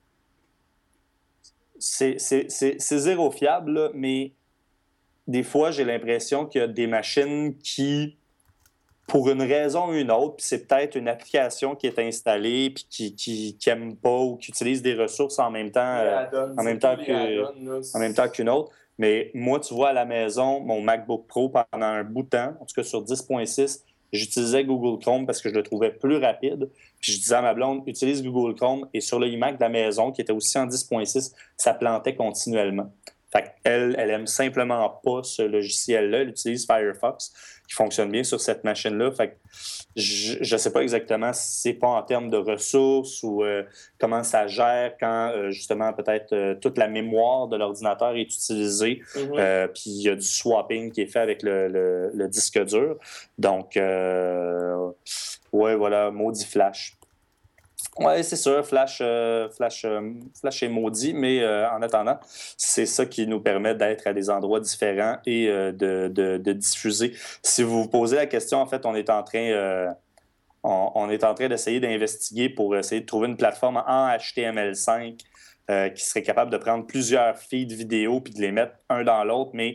Speaker 1: c'est, c'est- c'est- c'est zéro fiable, là, mais des fois, j'ai l'impression qu'il y a des machines qui, pour une raison ou une autre, puis c'est peut-être une application qui est installée puis qui qui, qui aime pas ou qui utilise des ressources en même temps,
Speaker 2: Les
Speaker 1: euh,
Speaker 2: add-ons,
Speaker 1: en même
Speaker 2: c'est
Speaker 1: temps
Speaker 2: tous les
Speaker 1: que-
Speaker 2: add-ons, là,
Speaker 1: en même temps qu'une autre. Mais moi, tu vois, à la maison, mon MacBook Pro, pendant un bout de temps, en tout cas sur dix point six, j'utilisais Google Chrome parce que je le trouvais plus rapide. Puis je disais à ma blonde, utilise Google Chrome. Et sur le iMac de la maison, qui était aussi en dix point six, ça plantait continuellement. Fait qu'elle, elle aime simplement pas ce logiciel-là. Elle utilise Firefox, qui fonctionne bien sur cette machine-là. Fait que je ne sais pas exactement si c'est pas en termes de ressources ou euh, comment ça gère quand, euh, justement, peut-être euh, toute la mémoire de l'ordinateur est utilisée.
Speaker 2: Mhm.
Speaker 1: Euh, puis il y a du swapping qui est fait avec le, le- le disque dur. Donc, euh, ouais, voilà, maudit Flash. Oui, c'est sûr, Flash, euh, Flash, euh, Flash est maudit, mais euh, en attendant, c'est ça qui nous permet d'être à des endroits différents et euh, de, de- de diffuser. Si vous vous posez la question, en fait, on est en train, euh, on, on est en train d'essayer d'investiguer pour essayer de trouver une plateforme en H T M L cinq euh, qui serait capable de prendre plusieurs feeds vidéo puis de les mettre un dans l'autre, mais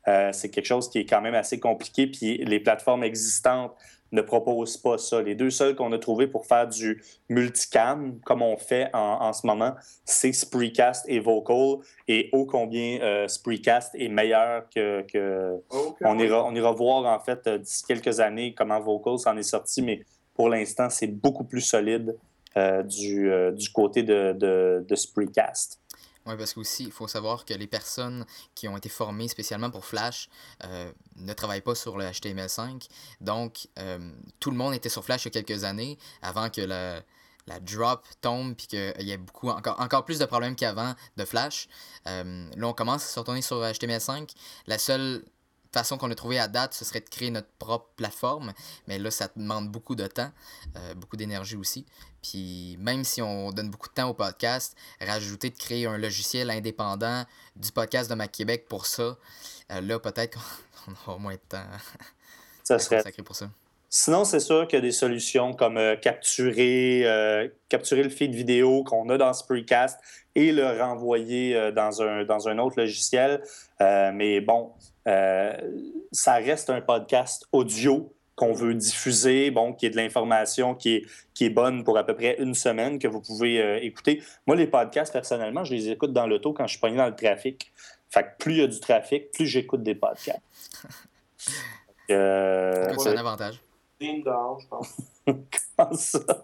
Speaker 1: Euh, c'est quelque chose qui est quand même assez compliqué, puis les plateformes existantes ne proposent pas ça. Les deux seuls qu'on a trouvés pour faire du multicam, comme on fait en, en ce moment, c'est Spreecast et Vocal. Et ô combien euh, Spreecast est meilleur que... que...
Speaker 2: Okay.
Speaker 1: On, ira, on ira voir, en fait, d'ici quelques années, comment Vocal s'en est sorti, mais pour l'instant, c'est beaucoup plus solide euh, du, euh, du côté de, de, de Spreecast.
Speaker 3: Oui, parce qu'aussi, il faut savoir que les personnes qui ont été formées spécialement pour Flash euh, ne travaillent pas sur le H T M L cinq. Donc, euh, tout le monde était sur Flash il y a quelques années, avant que la, la drop tombe puis qu'il y ait beaucoup, encore, encore plus de problèmes qu'avant de Flash. Euh, là, on commence à se retourner sur H T M L cinq. La seule façon qu'on a trouvé à date, ce serait de créer notre propre plateforme. Mais là, ça demande beaucoup de temps, euh, beaucoup d'énergie aussi. Puis même si on donne beaucoup de temps au podcast, rajouter de créer un logiciel indépendant du podcast de Mac Québec pour ça, euh, là, peut-être qu'on aura moins de temps
Speaker 1: ça
Speaker 3: à
Speaker 1: serait...
Speaker 3: consacrer pour ça.
Speaker 1: Sinon, c'est sûr qu'il y a des solutions comme euh, capturer, euh, capturer le feed vidéo qu'on a dans Spreecast et le renvoyer euh, dans, un, dans un autre logiciel. Euh, mais bon, euh, ça reste un podcast audio qu'on veut diffuser, bon, qui est de l'information qui est, qui est bonne pour à peu près une semaine, que vous pouvez euh, écouter. Moi, les podcasts, personnellement, je les écoute dans l'auto quand je suis pogné dans le trafic. Fait que plus il y a du trafic, plus j'écoute des podcasts.
Speaker 3: euh, c'est un avantage.
Speaker 2: Dean dehors, je pense.
Speaker 1: Comment ça?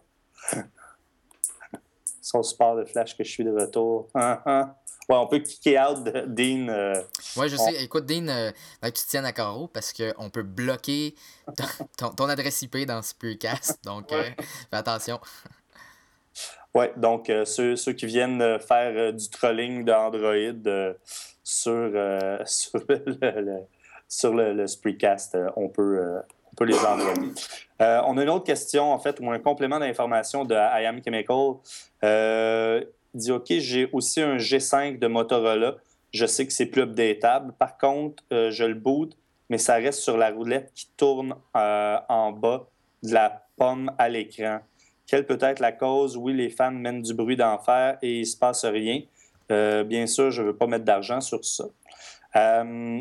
Speaker 1: Son support de Flash que je suis de retour. Ah, ah. Ouais, on peut kicker out de Dean. Euh,
Speaker 3: ouais, je
Speaker 1: on...
Speaker 3: sais. Écoute, Dean, euh, que tu te tiennes à carreau parce qu'on peut bloquer ton, ton, ton adresse I P dans Spreecast. Donc, ouais. euh, fais attention.
Speaker 1: Ouais, donc euh, ceux, ceux qui viennent faire euh, du trolling d'Android euh, sur, euh, sur, le, le, sur le, le Spreecast, euh, on peut... Euh, On peut les envoyer. Euh, on a une autre question, en fait, ou un complément d'information de I Am Chemical. Euh, il dit, OK, j'ai aussi un G cinq de Motorola. Je sais que c'est plus updatable. Par contre, euh, je le boot, mais ça reste sur la roulette qui tourne euh, en bas de la pomme à l'écran. Quelle peut être la cause? Oui, les fans mènent du bruit d'enfer et il ne se passe rien. Euh, bien sûr, je ne veux pas mettre d'argent sur ça. Euh,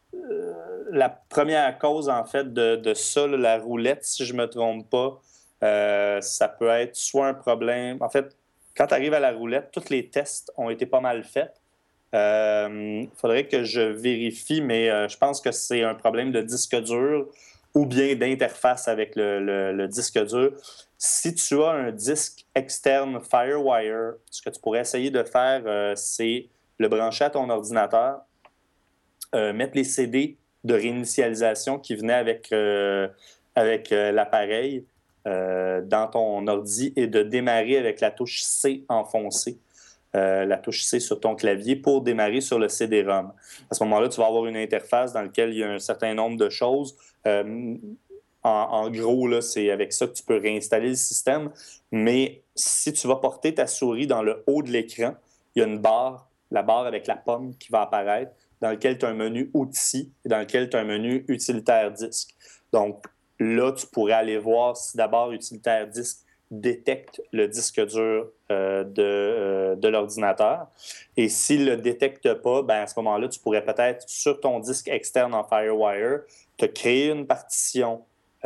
Speaker 1: La première cause, en fait, de, de ça, là, la roulette, si je ne me trompe pas, euh, ça peut être soit un problème... En fait, quand tu arrives à la roulette, tous les tests ont été pas mal faits. Il euh, faudrait que je vérifie, mais euh, je pense que c'est un problème de disque dur ou bien d'interface avec le, le, le disque dur. Si tu as un disque externe FireWire, ce que tu pourrais essayer de faire, euh, c'est le brancher à ton ordinateur, euh, mettre les C D de réinitialisation qui venaient avec, euh, avec euh, l'appareil euh, dans ton ordi et de démarrer avec la touche C enfoncée, euh, la touche C sur ton clavier pour démarrer sur le C D-ROM. À ce moment-là, tu vas avoir une interface dans laquelle il y a un certain nombre de choses. Euh, en, en gros, là, c'est avec ça que tu peux réinstaller le système. Mais si tu vas porter ta souris dans le haut de l'écran, il y a une barre, la barre avec la pomme qui va apparaître, dans lequel tu as un menu outils et dans lequel tu as un menu utilitaire disque. Donc là, tu pourrais aller voir si d'abord utilitaire disque détecte le disque dur euh, de, euh, de l'ordinateur. Et s'il ne le détecte pas, ben à ce moment-là, tu pourrais peut-être, sur ton disque externe en FireWire, te créer une partition,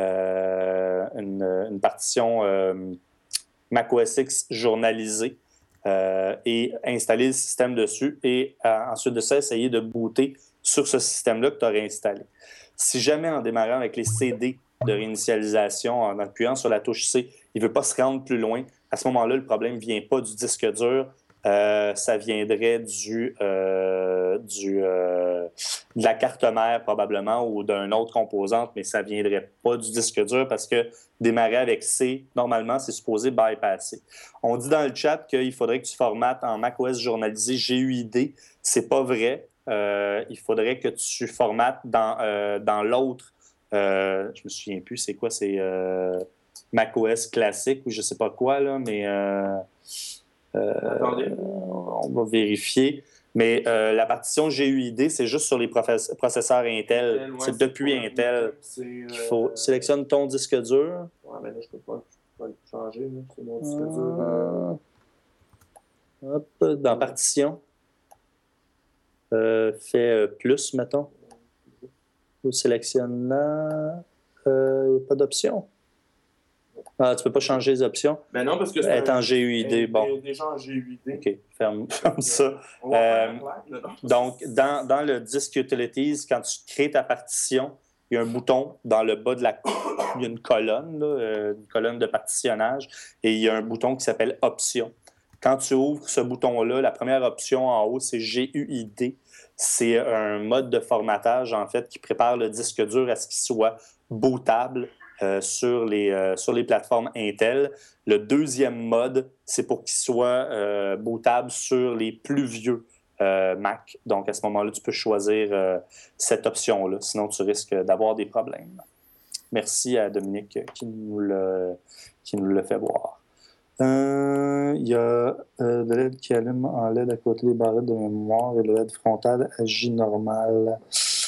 Speaker 1: euh, une, une partition euh, macOS X journalisée, Euh, et installer le système dessus et euh, ensuite de ça, essayer de booter sur ce système-là que tu aurais installé. Si jamais en démarrant avec les C D de réinitialisation, en appuyant sur la touche C, il ne veut pas se rendre plus loin, à ce moment-là, le problème ne vient pas du disque dur, euh, ça viendrait du, euh, du, euh, de la carte mère probablement ou d'une autre composante, mais ça ne viendrait pas du disque dur parce que démarrer avec C, normalement, c'est supposé bypasser. On dit dans le chat qu'il faudrait que tu formates en macOS journalisé G U I D. C'est pas vrai. Euh, il faudrait que tu formates dans, euh, dans l'autre. Euh, je me souviens plus, c'est quoi? C'est euh, macOS classique ou je sais pas quoi, là, mais... Euh, euh,
Speaker 2: Attendez.
Speaker 1: On va vérifier. Mais euh, la partition G U I D, c'est juste sur les professe- processeurs Intel.
Speaker 2: Intel, ouais,
Speaker 1: c'est
Speaker 2: c'est
Speaker 1: depuis
Speaker 2: pour
Speaker 1: Intel
Speaker 2: c'est, euh...
Speaker 1: qu'il faut. Sélectionne ton disque dur.
Speaker 2: Ouais, mais là, je peux pas, je peux pas le changer. Là. C'est mon disque dur.
Speaker 1: Euh... Hop, dans partition. Euh, fais euh, plus, mettons.
Speaker 4: Ou sélectionnant. Euh, pas d'option. Ah, tu peux pas changer les options.
Speaker 2: Ben non, parce que c'est.
Speaker 4: Elle est en G U I D.
Speaker 2: Elle
Speaker 4: Bon.
Speaker 2: est déjà en G U I D.
Speaker 4: OK, ferme, ferme ça.
Speaker 2: On va
Speaker 4: Euh,
Speaker 2: faire un live,
Speaker 4: donc, dans, dans le disque Utilities, quand tu crées ta partition, il y a un bouton dans le bas de la... Il y a une colonne, là, euh, une colonne de partitionnage, et il y a un bouton qui s'appelle Options. Quand tu ouvres ce bouton-là, la première option en haut, c'est G U I D. C'est un mode de formatage, en fait, qui prépare le disque dur à ce qu'il soit bootable euh, sur, les, euh, sur les plateformes Intel. Le deuxième mode, c'est pour qu'il soit euh, bootable sur les plus vieux euh, Mac. Donc, à ce moment-là, tu peux choisir euh, cette option-là. Sinon, tu risques d'avoir des problèmes. Merci à Dominique qui nous le, qui nous le fait voir. Il euh, y a euh, le L E D qui allume en L E D à côté des barrettes de mémoire et le L E D frontal agit normal.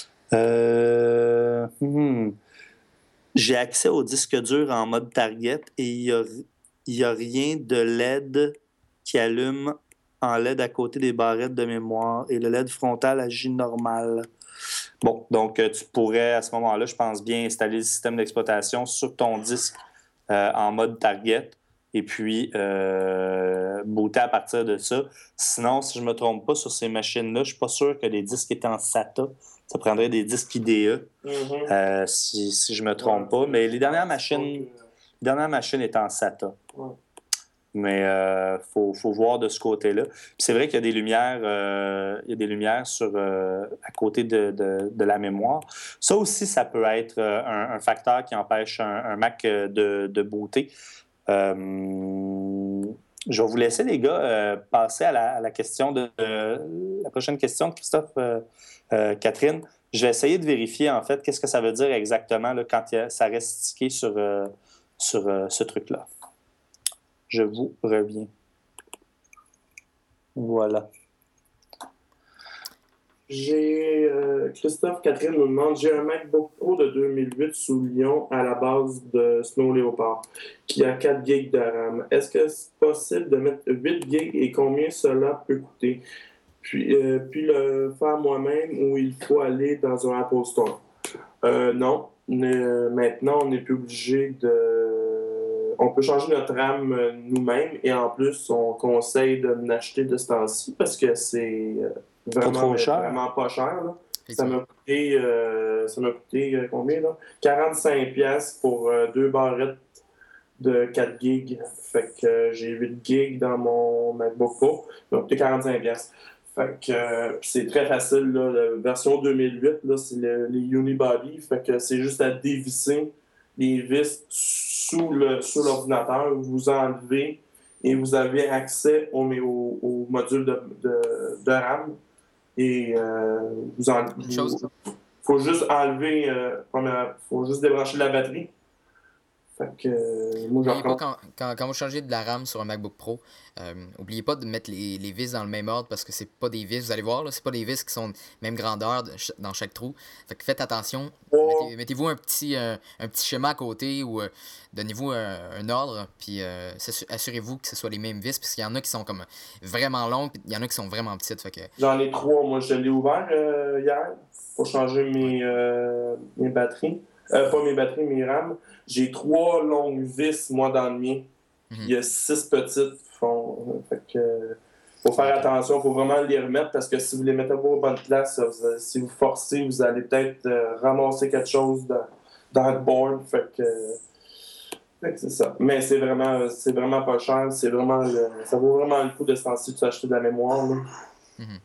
Speaker 4: Euh, hmm. J'ai accès au disque dur en mode target et il n'y a, a rien de L E D qui allume en L E D à côté des barrettes de mémoire et le L E D frontal agit normal. Bon, donc tu pourrais à ce moment-là, je pense bien, installer le système d'exploitation sur ton disque euh, en mode target et puis euh, booter à partir de ça. Sinon, si je ne me trompe pas, sur ces machines-là, je ne suis pas sûr que les disques étaient en SATA. Ça prendrait des disques I D E, mm-hmm. euh, si, si je ne me trompe ouais, pas. Mais les dernières machines, les dernières machines étaient en SATA. Ouais. Mais il euh, faut, faut voir de ce côté-là. Puis c'est vrai qu'il y a des lumières, euh, il y a des lumières sur, euh, à côté de, de, de la mémoire. Ça aussi, ça peut être euh, un, un facteur qui empêche un, un Mac de, de booter. Euh, je vais vous laisser, les gars, euh, passer à la, à la question de, de la prochaine question de Christophe, euh, euh, Catherine. Je vais essayer de vérifier, en fait, qu'est-ce que ça veut dire exactement là, quand il y a, ça reste stické sur, euh, sur euh, ce truc-là. Je vous reviens. Voilà.
Speaker 2: J'ai euh, Christophe Catherine nous demande, j'ai un MacBook Pro de deux mille huit sous Lyon à la base de Snow Leopard qui a quatre gigs de RAM. Est-ce que c'est possible de mettre huit gigs et combien cela peut coûter? Puis, euh, puis le faire moi-même ou il faut aller dans un Apple Store? Euh, non. Euh, maintenant, on n'est plus obligé de... On peut changer notre RAM nous-mêmes et en plus, on conseille de l'acheter de ce temps-ci parce que c'est vraiment,
Speaker 4: pas trop cher.
Speaker 2: vraiment pas cher. Là. Ça m'a coûté, euh, ça m'a coûté euh, combien? Là? quarante-cinq dollars pour euh, deux barrettes de quatre gigs. Fait que euh, j'ai huit gigs dans mon MacBook Pro. Ça m'a coûté quarante-cinq dollars. Fait que euh, c'est très facile. Là. La version deux mille huit, là, c'est le, les Unibody. Fait que c'est juste à dévisser les vis sous, le, sous l'ordinateur, vous enlevez et vous avez accès au, au, au module de, de, de RAM. Et euh, vous en, il faut juste enlever, il euh, faut juste débrancher la batterie. Fait que, euh, moi,
Speaker 3: n'oubliez pas, quand, quand, quand vous changez de la RAM sur un MacBook Pro, euh, n'oubliez pas de mettre les, les vis dans le même ordre parce que c'est pas des vis, vous allez voir, là, c'est pas des vis qui sont de même grandeur de, dans chaque trou. Fait que faites attention. Oh. Mettez, mettez-vous un petit, euh, un petit schéma à côté ou euh, donnez-vous un, un ordre, puis euh, assurez-vous que ce soit les mêmes vis, parce qu'il y en a qui sont comme vraiment longues, puis il y en a qui sont vraiment petites. Fait que...
Speaker 2: J'en ai trois, moi je l'ai ouvert euh, hier pour changer mes, euh, mes batteries. Euh, pas mes batteries, mes RAM. J'ai trois longues vis, moi, dans le mien. Mm-hmm. Il y a six petites. Font... Fait que, faut faire attention, il faut vraiment les remettre parce que si vous les mettez pas aux bonnes places, vous, si vous forcez, vous allez peut-être euh, ramasser quelque chose dans, dans le board. Fait que, fait que c'est ça. Mais c'est vraiment, c'est vraiment pas cher. C'est vraiment le, ça vaut vraiment le coup de se lancer de s'acheter de la mémoire. Là. Mm-hmm.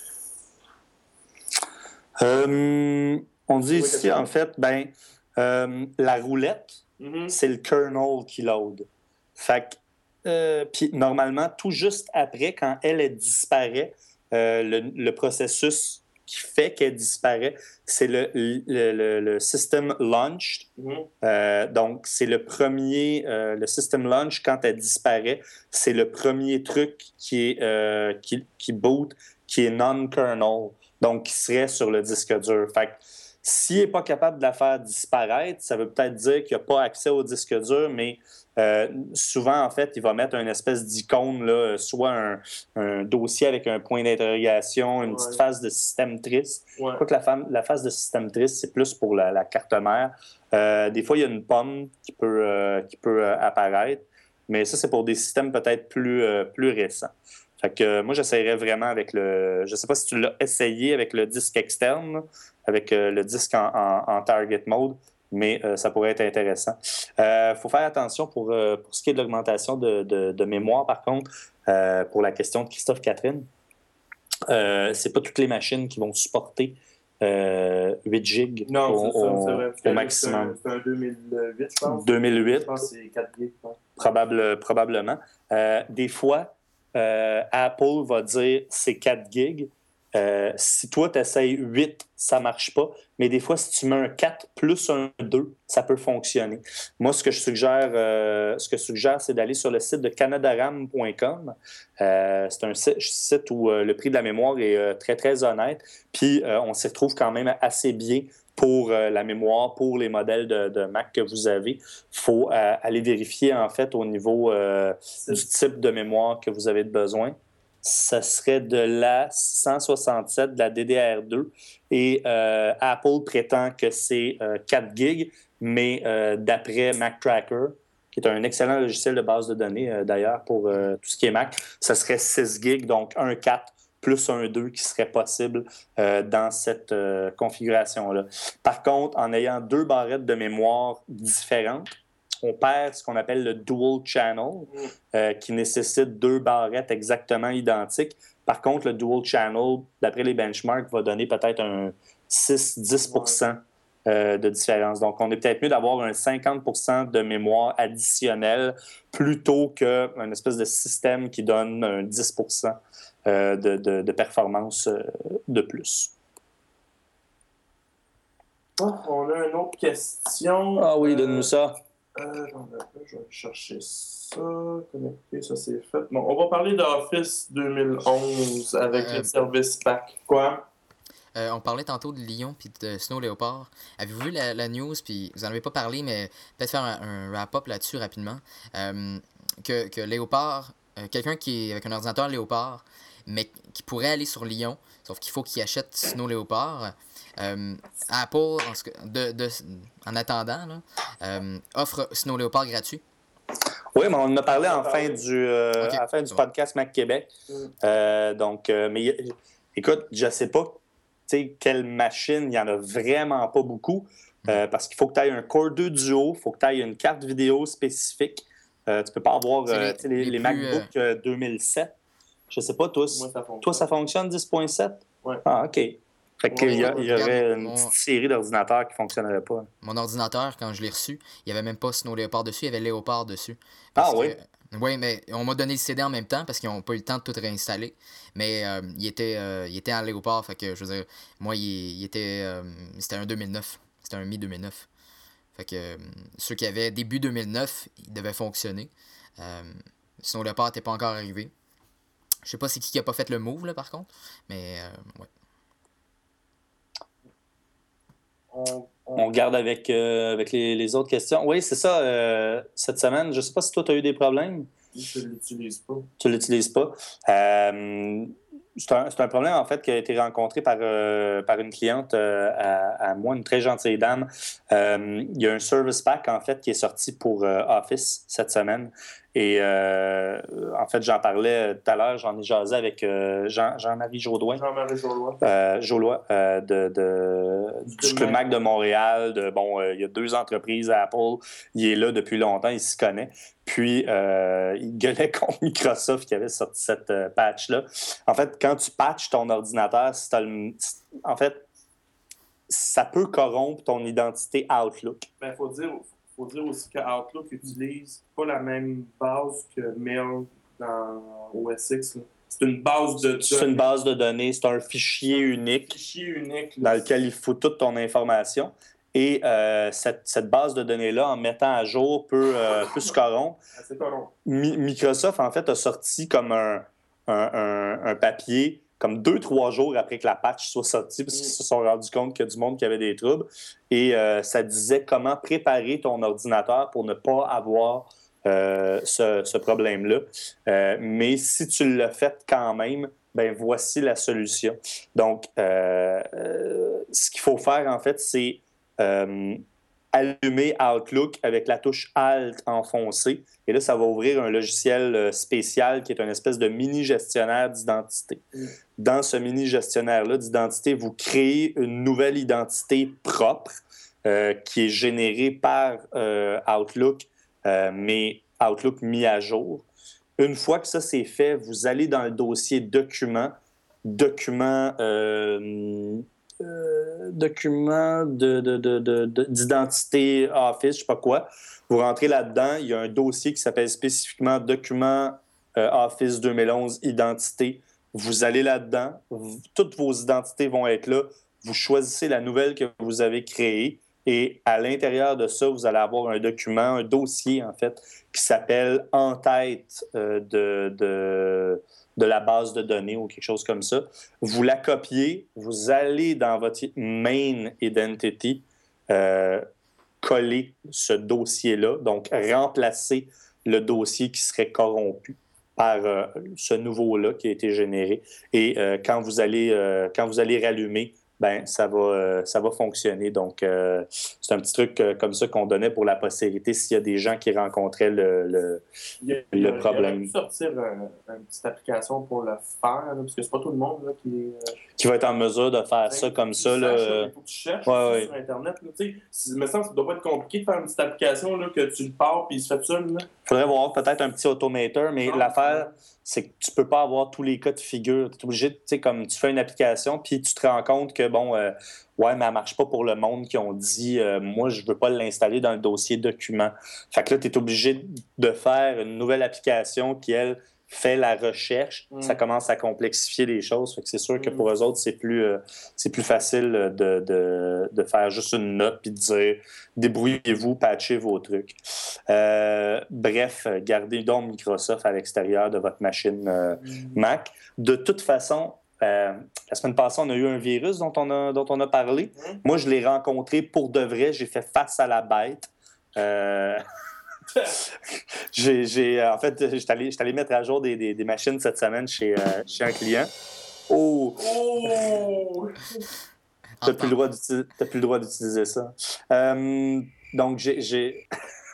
Speaker 4: Euh, on dit oui, ici, en fait, ben, euh, la roulette, mm-hmm. c'est le kernel qui load. Fait que, euh, puis normalement, tout juste après, quand elle, elle disparaît, euh, le, le processus qui fait qu'elle disparaît, c'est le, le, le, le system launch. Mm-hmm. Euh, donc, c'est le premier, euh, le system launch, quand elle disparaît, c'est le premier truc qui, est, euh, qui, qui boot, qui est non-kernel. Donc, qui serait sur le disque dur. Fait que S'il n'est pas capable de la faire disparaître, ça veut peut-être dire qu'il n'a pas accès au disque dur, mais euh, souvent, en fait, il va mettre une espèce d'icône, là, soit un, un dossier avec un point d'interrogation, une
Speaker 2: Ouais.
Speaker 4: petite phase de système triste.
Speaker 2: Ouais.
Speaker 4: Je crois que la, femme, la phase de système triste, c'est plus pour la, la carte mère. Euh, des fois, il y a une pomme qui peut, euh, qui peut euh, apparaître, mais ça, c'est pour des systèmes peut-être plus, euh, plus récents. Fait que euh, moi, j'essayerais vraiment avec le... Je ne sais pas si tu l'as essayé avec le disque externe, là, avec euh, le disque en, en, en target mode, mais euh, ça pourrait être intéressant. Il euh, faut faire attention pour, euh, pour ce qui est de l'augmentation de, de, de mémoire, par contre, euh, pour la question de Christophe Catherine. Euh, c'est pas toutes les machines qui vont supporter euh, huit gigs
Speaker 2: Non,
Speaker 4: au,
Speaker 2: c'est ça,
Speaker 4: au,
Speaker 2: c'est vrai.
Speaker 4: au maximum.
Speaker 2: C'est un, un deux mille huit, je pense.
Speaker 4: deux mille huit.
Speaker 2: Je pense que c'est quatre gigs.
Speaker 4: Probable, probablement. Euh, des fois, euh, Apple va dire c'est quatre gigs. Euh, si toi, tu essayes huit, ça ne marche pas. Mais des fois, si tu mets un quatre plus un deux, ça peut fonctionner. Moi, ce que je suggère, euh, ce que je suggère, c'est d'aller sur le site de canadaram point com. Euh, c'est un site où euh, le prix de la mémoire est euh, très, très honnête. Puis, euh, on s'y retrouve quand même assez bien pour euh, la mémoire, pour les modèles de, de Mac que vous avez. Il faut euh, aller vérifier, en fait, au niveau euh, du type de mémoire que vous avez besoin. Ça serait de la cent soixante-sept, de la D D R deux. Et euh, Apple prétend que c'est euh, quatre gigs, mais euh, d'après MacTracker, qui est un excellent logiciel de base de données, euh, d'ailleurs, pour euh, tout ce qui est Mac, ça serait six gigs, donc un quatre plus un deux qui serait possible euh, dans cette euh, configuration-là. Par contre, en ayant deux barrettes de mémoire différentes, on perd ce qu'on appelle le dual channel, euh, qui nécessite deux barrettes exactement identiques. Par contre, le dual channel, d'après les benchmarks, va donner peut-être un six à dix pour cent euh, de différence. Donc, on est peut-être mieux d'avoir un cinquante pour cent de mémoire additionnelle plutôt qu'un espèce de système qui donne un dix pour cent euh, de, de, de performance euh, de plus.
Speaker 2: Oh, on a une autre question.
Speaker 4: Ah oui, donne-nous ça.
Speaker 2: Euh, je vais chercher ça. Connecter, ça c'est fait. Bon, on va parler d'Office deux mille onze avec
Speaker 3: Euh,
Speaker 2: le service pack. Quoi?
Speaker 3: Euh, on parlait tantôt de Lyon puis de Snow Leopard. Avez-vous vu la, la news, puis vous n'en avez pas parlé, mais peut-être faire un, un wrap-up là-dessus rapidement. Euh, que, que Léopard, euh, quelqu'un qui est avec un ordinateur Léopard, mais qui pourrait aller sur Lyon, sauf qu'il faut qu'il achète Snow Leopard. Euh, Apple, en, ce que- de, de, en attendant, là, euh, offre Snow Leopard gratuit.
Speaker 4: Oui, mais on en a parlé en fin du, euh,
Speaker 3: Ok,
Speaker 4: à la fin du
Speaker 3: c'est bon.
Speaker 4: podcast Mac Québec.
Speaker 2: Mm.
Speaker 4: Euh, donc, euh, mais y- écoute, je ne sais pas tu sais, quelle machine, il n'y en a vraiment pas beaucoup. euh, parce qu'il faut que tu aies un Core deux Duo, il faut que tu aies une carte vidéo spécifique. Euh, tu ne peux pas avoir
Speaker 3: C'est
Speaker 4: euh,
Speaker 3: les-
Speaker 4: tu sais, les,
Speaker 3: les
Speaker 4: les
Speaker 3: plus,
Speaker 4: MacBook euh, deux mille sept. Je ne sais pas, toi,
Speaker 2: Moi, ça fonctionne.
Speaker 4: toi ça fonctionne dix point sept?
Speaker 2: Ouais.
Speaker 4: Ah, OK. Fait qu'il
Speaker 2: Ouais,
Speaker 4: y, a-
Speaker 2: ouais,
Speaker 4: il y aurait
Speaker 3: regarde,
Speaker 4: une
Speaker 3: mon-
Speaker 4: petite série d'ordinateurs qui ne fonctionneraient pas.
Speaker 3: Mon ordinateur, quand je l'ai reçu, il n'y avait même pas Snow Leopard dessus, il y avait Léopard dessus.
Speaker 4: Ah
Speaker 3: que-
Speaker 4: oui?
Speaker 3: Oui, mais on m'a donné le C D en même temps parce qu'ils n'ont pas eu le temps de tout réinstaller. Mais euh, il, était, euh, il était en Léopard, fait que je veux dire, moi, il, il était. euh, c'était un deux mille neuf. C'était un Mi deux mille neuf. Fait que euh, ceux qui avaient début deux mille neuf, ils devaient fonctionner. Euh, Snow Leopard n'était pas encore arrivé. Je sais pas c'est qui qui a pas fait le move, là, par contre. Mais, euh, ouais.
Speaker 2: On,
Speaker 4: On garde avec, euh, avec les, les autres questions. Oui, c'est ça. euh, cette semaine, je ne sais pas si toi, tu as eu des problèmes.
Speaker 2: je ne l'utilise pas.
Speaker 4: Tu ne l'utilises pas. Euh, c'est un, c'est un problème, en fait, qui a été rencontré par, euh, par une cliente euh, à, à moi, une très gentille dame. Euh, il y a un service pack, en fait, qui est sorti pour euh, Office cette semaine. Et euh, en fait, j'en parlais tout à l'heure, j'en ai jasé avec euh, Jean, Jean-Marie Jaudoin.
Speaker 2: Jean-Marie Jaulois.
Speaker 4: Euh, Jaulois, euh, de, de, du
Speaker 2: Du
Speaker 4: Club
Speaker 2: Mac.
Speaker 4: Mac de Montréal. De, bon, euh, il y a deux entreprises à Apple. Il est là depuis longtemps, il s'y connaît. Puis, euh, il gueulait contre Microsoft qui avait sorti cette euh, patch-là. En fait, quand tu patches ton ordinateur, si t'as le- en fait, ça peut corrompre ton identité Outlook.
Speaker 2: Ben, faut dire, faut dire aussi que Outlook utilise pas la même base que Mail dans O S X. là. C'est une base de
Speaker 4: C'est une base de données, c'est un fichier unique
Speaker 2: fichier unique. là.
Speaker 4: dans lequel il faut toute ton information. Et euh, cette, cette base de données-là, en mettant à jour, peut, euh, peut se corrompre.
Speaker 2: Ah, c'est pas long.
Speaker 4: Mi- Microsoft, en fait, a sorti comme un, un, un, un papier comme deux, trois jours après que la patch soit sortie, parce qu'ils se sont rendus compte qu'il y a du monde qui avait des troubles. Et euh, ça disait comment préparer ton ordinateur pour ne pas avoir euh, ce, ce problème-là. Euh, mais si tu l'as fait quand même, ben voici la solution. Donc, euh, euh, ce qu'il faut faire, en fait, c'est euh, allumer Outlook avec la touche Alt enfoncée. Et là, ça va ouvrir un logiciel spécial qui est une espèce de mini-gestionnaire d'identité. Mm. Dans ce mini-gestionnaire-là d'identité, vous créez une nouvelle identité propre euh, qui est générée par euh, Outlook, euh, mais Outlook mis à jour. Une fois que ça, c'est fait, vous allez dans le dossier Documents, Documents... Euh, Euh, documents de, de, de, de, de, d'identité Office, je ne sais pas quoi. Vous rentrez là-dedans, il y a un dossier qui s'appelle spécifiquement Documents euh, Office deux mille onze Identité. Vous allez là-dedans, vous, toutes vos identités vont être là. Vous choisissez la nouvelle que vous avez créée et à l'intérieur de ça, vous allez avoir un document, un dossier en fait, qui s'appelle En tête euh, de... de de la base de données ou quelque chose comme ça. Vous la copiez, vous allez dans votre main identity, euh, coller ce dossier-là, donc remplacer le dossier qui serait corrompu par euh, ce nouveau-là qui a été généré. Et euh, quand vous allez, euh, quand vous allez rallumer, ben ça va, euh, ça va fonctionner. Donc, euh, c'est un petit truc euh, comme ça qu'on donnait pour la postérité s'il y a des gens qui rencontraient le, le,
Speaker 2: il y a,
Speaker 4: le
Speaker 2: il y a,
Speaker 4: problème.
Speaker 2: Il y aurait pu sortir un, une petite application pour le faire, là, parce que c'est pas tout le monde là, qui est... Euh...
Speaker 4: Qui va être en mesure de faire ça comme ça. Là.
Speaker 2: Il faut que tu cherches
Speaker 4: ouais,
Speaker 2: aussi
Speaker 4: ouais.
Speaker 2: sur Internet. Là, il me semble que ça doit pas être compliqué de faire une petite application là, que tu le pars et il se fait tout seul. Il
Speaker 4: faudrait voir peut-être un petit automator, mais non, l'affaire, c'est que tu peux pas avoir tous les cas de figure. Tu es obligé, tu sais, comme tu fais une application, puis tu te rends compte que, bon, euh, ouais, mais elle marche pas pour le monde qui ont dit, euh, moi, je veux pas l'installer dans le dossier document. Fait que là, tu es obligé de faire une nouvelle application qui, elle, fait la recherche, mm. ça commence à complexifier les choses. Fait que c'est sûr que pour mm. eux autres, c'est plus, euh, c'est plus facile de, de, de faire juste une note puis de dire débrouillez-vous, patchez vos trucs. Euh, bref, gardez donc Microsoft à l'extérieur de votre machine euh, mm. Mac. De toute façon, euh, la semaine passée, on a eu un virus dont on a, dont on a parlé. Mm. Moi, je l'ai rencontré pour de vrai. J'ai fait face à la bête. Euh... j'ai, j'ai, en fait, je suis allé, allé mettre à jour des, des, des machines cette semaine chez, euh, chez un client. Oh! Oh! Tu n'as plus, plus le droit d'utiliser ça. Euh, donc, j'ai... j'ai...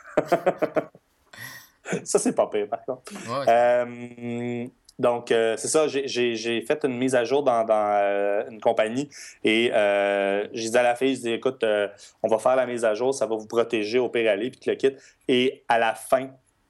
Speaker 4: ça, c'est pas pire, par contre. Ouais. Euh, donc, euh, c'est ça, j'ai, j'ai, j'ai fait une mise à jour dans, dans euh, une compagnie et euh, j'ai dit à la fille, je dis, écoute, euh, on va faire la mise à jour, ça va vous protéger au pire aller, puis tu le quittes. Et à la fin,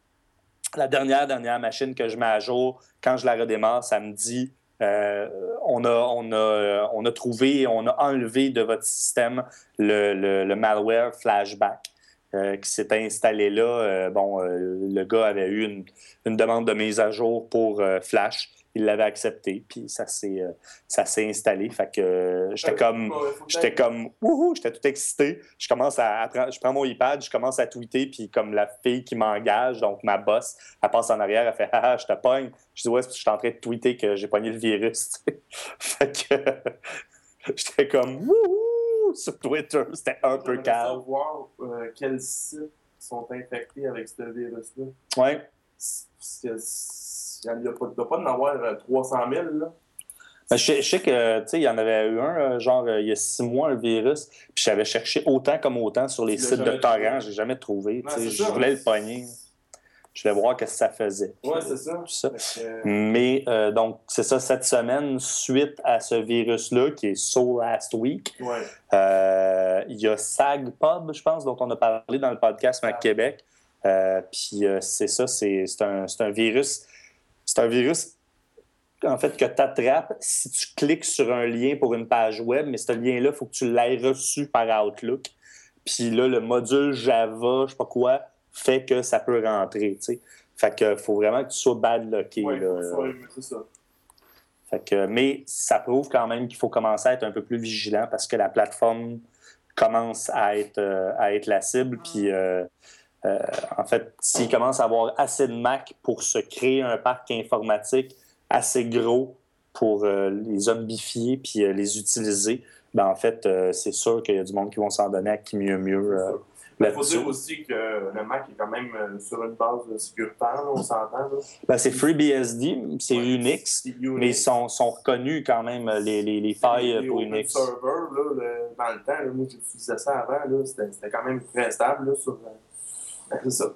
Speaker 4: la dernière, dernière machine que je mets à jour, quand je la redémarre, ça me dit, euh, on, a, on, a, on a trouvé, on a enlevé de votre système le, le, le malware Flashback. Euh, qui s'était installé là. Euh, bon, euh, le gars avait eu une, une demande de mise à jour pour euh, Flash. Il l'avait accepté, puis ça s'est, euh, ça s'est installé. Fait que euh, j'étais comme, j'étais comme, wouhou, j'étais tout excité. Je commence à, à, je prends mon iPad, je commence à tweeter, puis comme la fille qui m'engage, donc ma boss, elle passe en arrière, elle fait, haha, je te pogne. Je dis, ouais, je suis en train de tweeter que j'ai pogné le virus. Fait que j'étais comme, wouhou! Sur Twitter, c'était un peu calme.
Speaker 2: Savoir euh, quels sites sont infectés avec ce virus-là.
Speaker 4: Oui.
Speaker 2: Parce qu'il ne doit pas en avoir euh, trois cent mille, là.
Speaker 4: Ben, je, je sais que, tu sais, il y en avait eu un, genre, euh, il y a six mois, un virus, puis j'avais cherché autant comme autant sur les tu sites de torrents, j'ai jamais trouvé. Ouais, je ça, voulais le pogner. Je voulais voir ce que ça faisait.
Speaker 2: Oui, c'est ça.
Speaker 4: ça. Que... Mais, euh, donc, c'est ça, cette semaine, suite à ce virus-là, qui est So Last Week,
Speaker 2: ouais.
Speaker 4: euh, il y a SAGPub, je pense, dont on a parlé dans le podcast Mac Québec. Euh, Puis, euh, c'est ça, c'est, c'est, un, c'est un virus. C'est un virus, en fait, que tu attrapes si tu cliques sur un lien pour une page web, mais ce lien-là, il faut que tu l'aies reçu par Outlook. Puis là, le module Java, je sais pas quoi, fait que ça peut rentrer, tu sais. Fait que faut vraiment que tu sois bad-locké.
Speaker 2: Oui,
Speaker 4: là.
Speaker 2: c'est ça.
Speaker 4: Fait que, mais ça prouve quand même qu'il faut commencer à être un peu plus vigilant parce que la plateforme commence à être, euh, à être la cible. Puis, euh, euh, en fait, s'il commence à avoir assez de Mac pour se créer un parc informatique assez gros pour euh, les zombifier puis euh, les utiliser, ben, en fait, euh, c'est sûr qu'il y a du monde qui vont s'en donner à qui mieux mieux. Euh,
Speaker 2: Il faut dire aussi que le Mac est quand même euh, sur une base sécuritaire, là, on s'entend. Là.
Speaker 4: Ben, c'est FreeBSD, c'est
Speaker 2: ouais,
Speaker 4: Unix,
Speaker 2: c'est Unix,
Speaker 4: mais ils sont, sont reconnus quand même, les, les, les failles
Speaker 2: les,
Speaker 4: pour
Speaker 2: les
Speaker 4: Unix.
Speaker 2: server, là, le, dans le temps, là, moi j'utilisais ça avant, là, c'était, c'était quand même très stable. Là, sur, ben, c'est ça.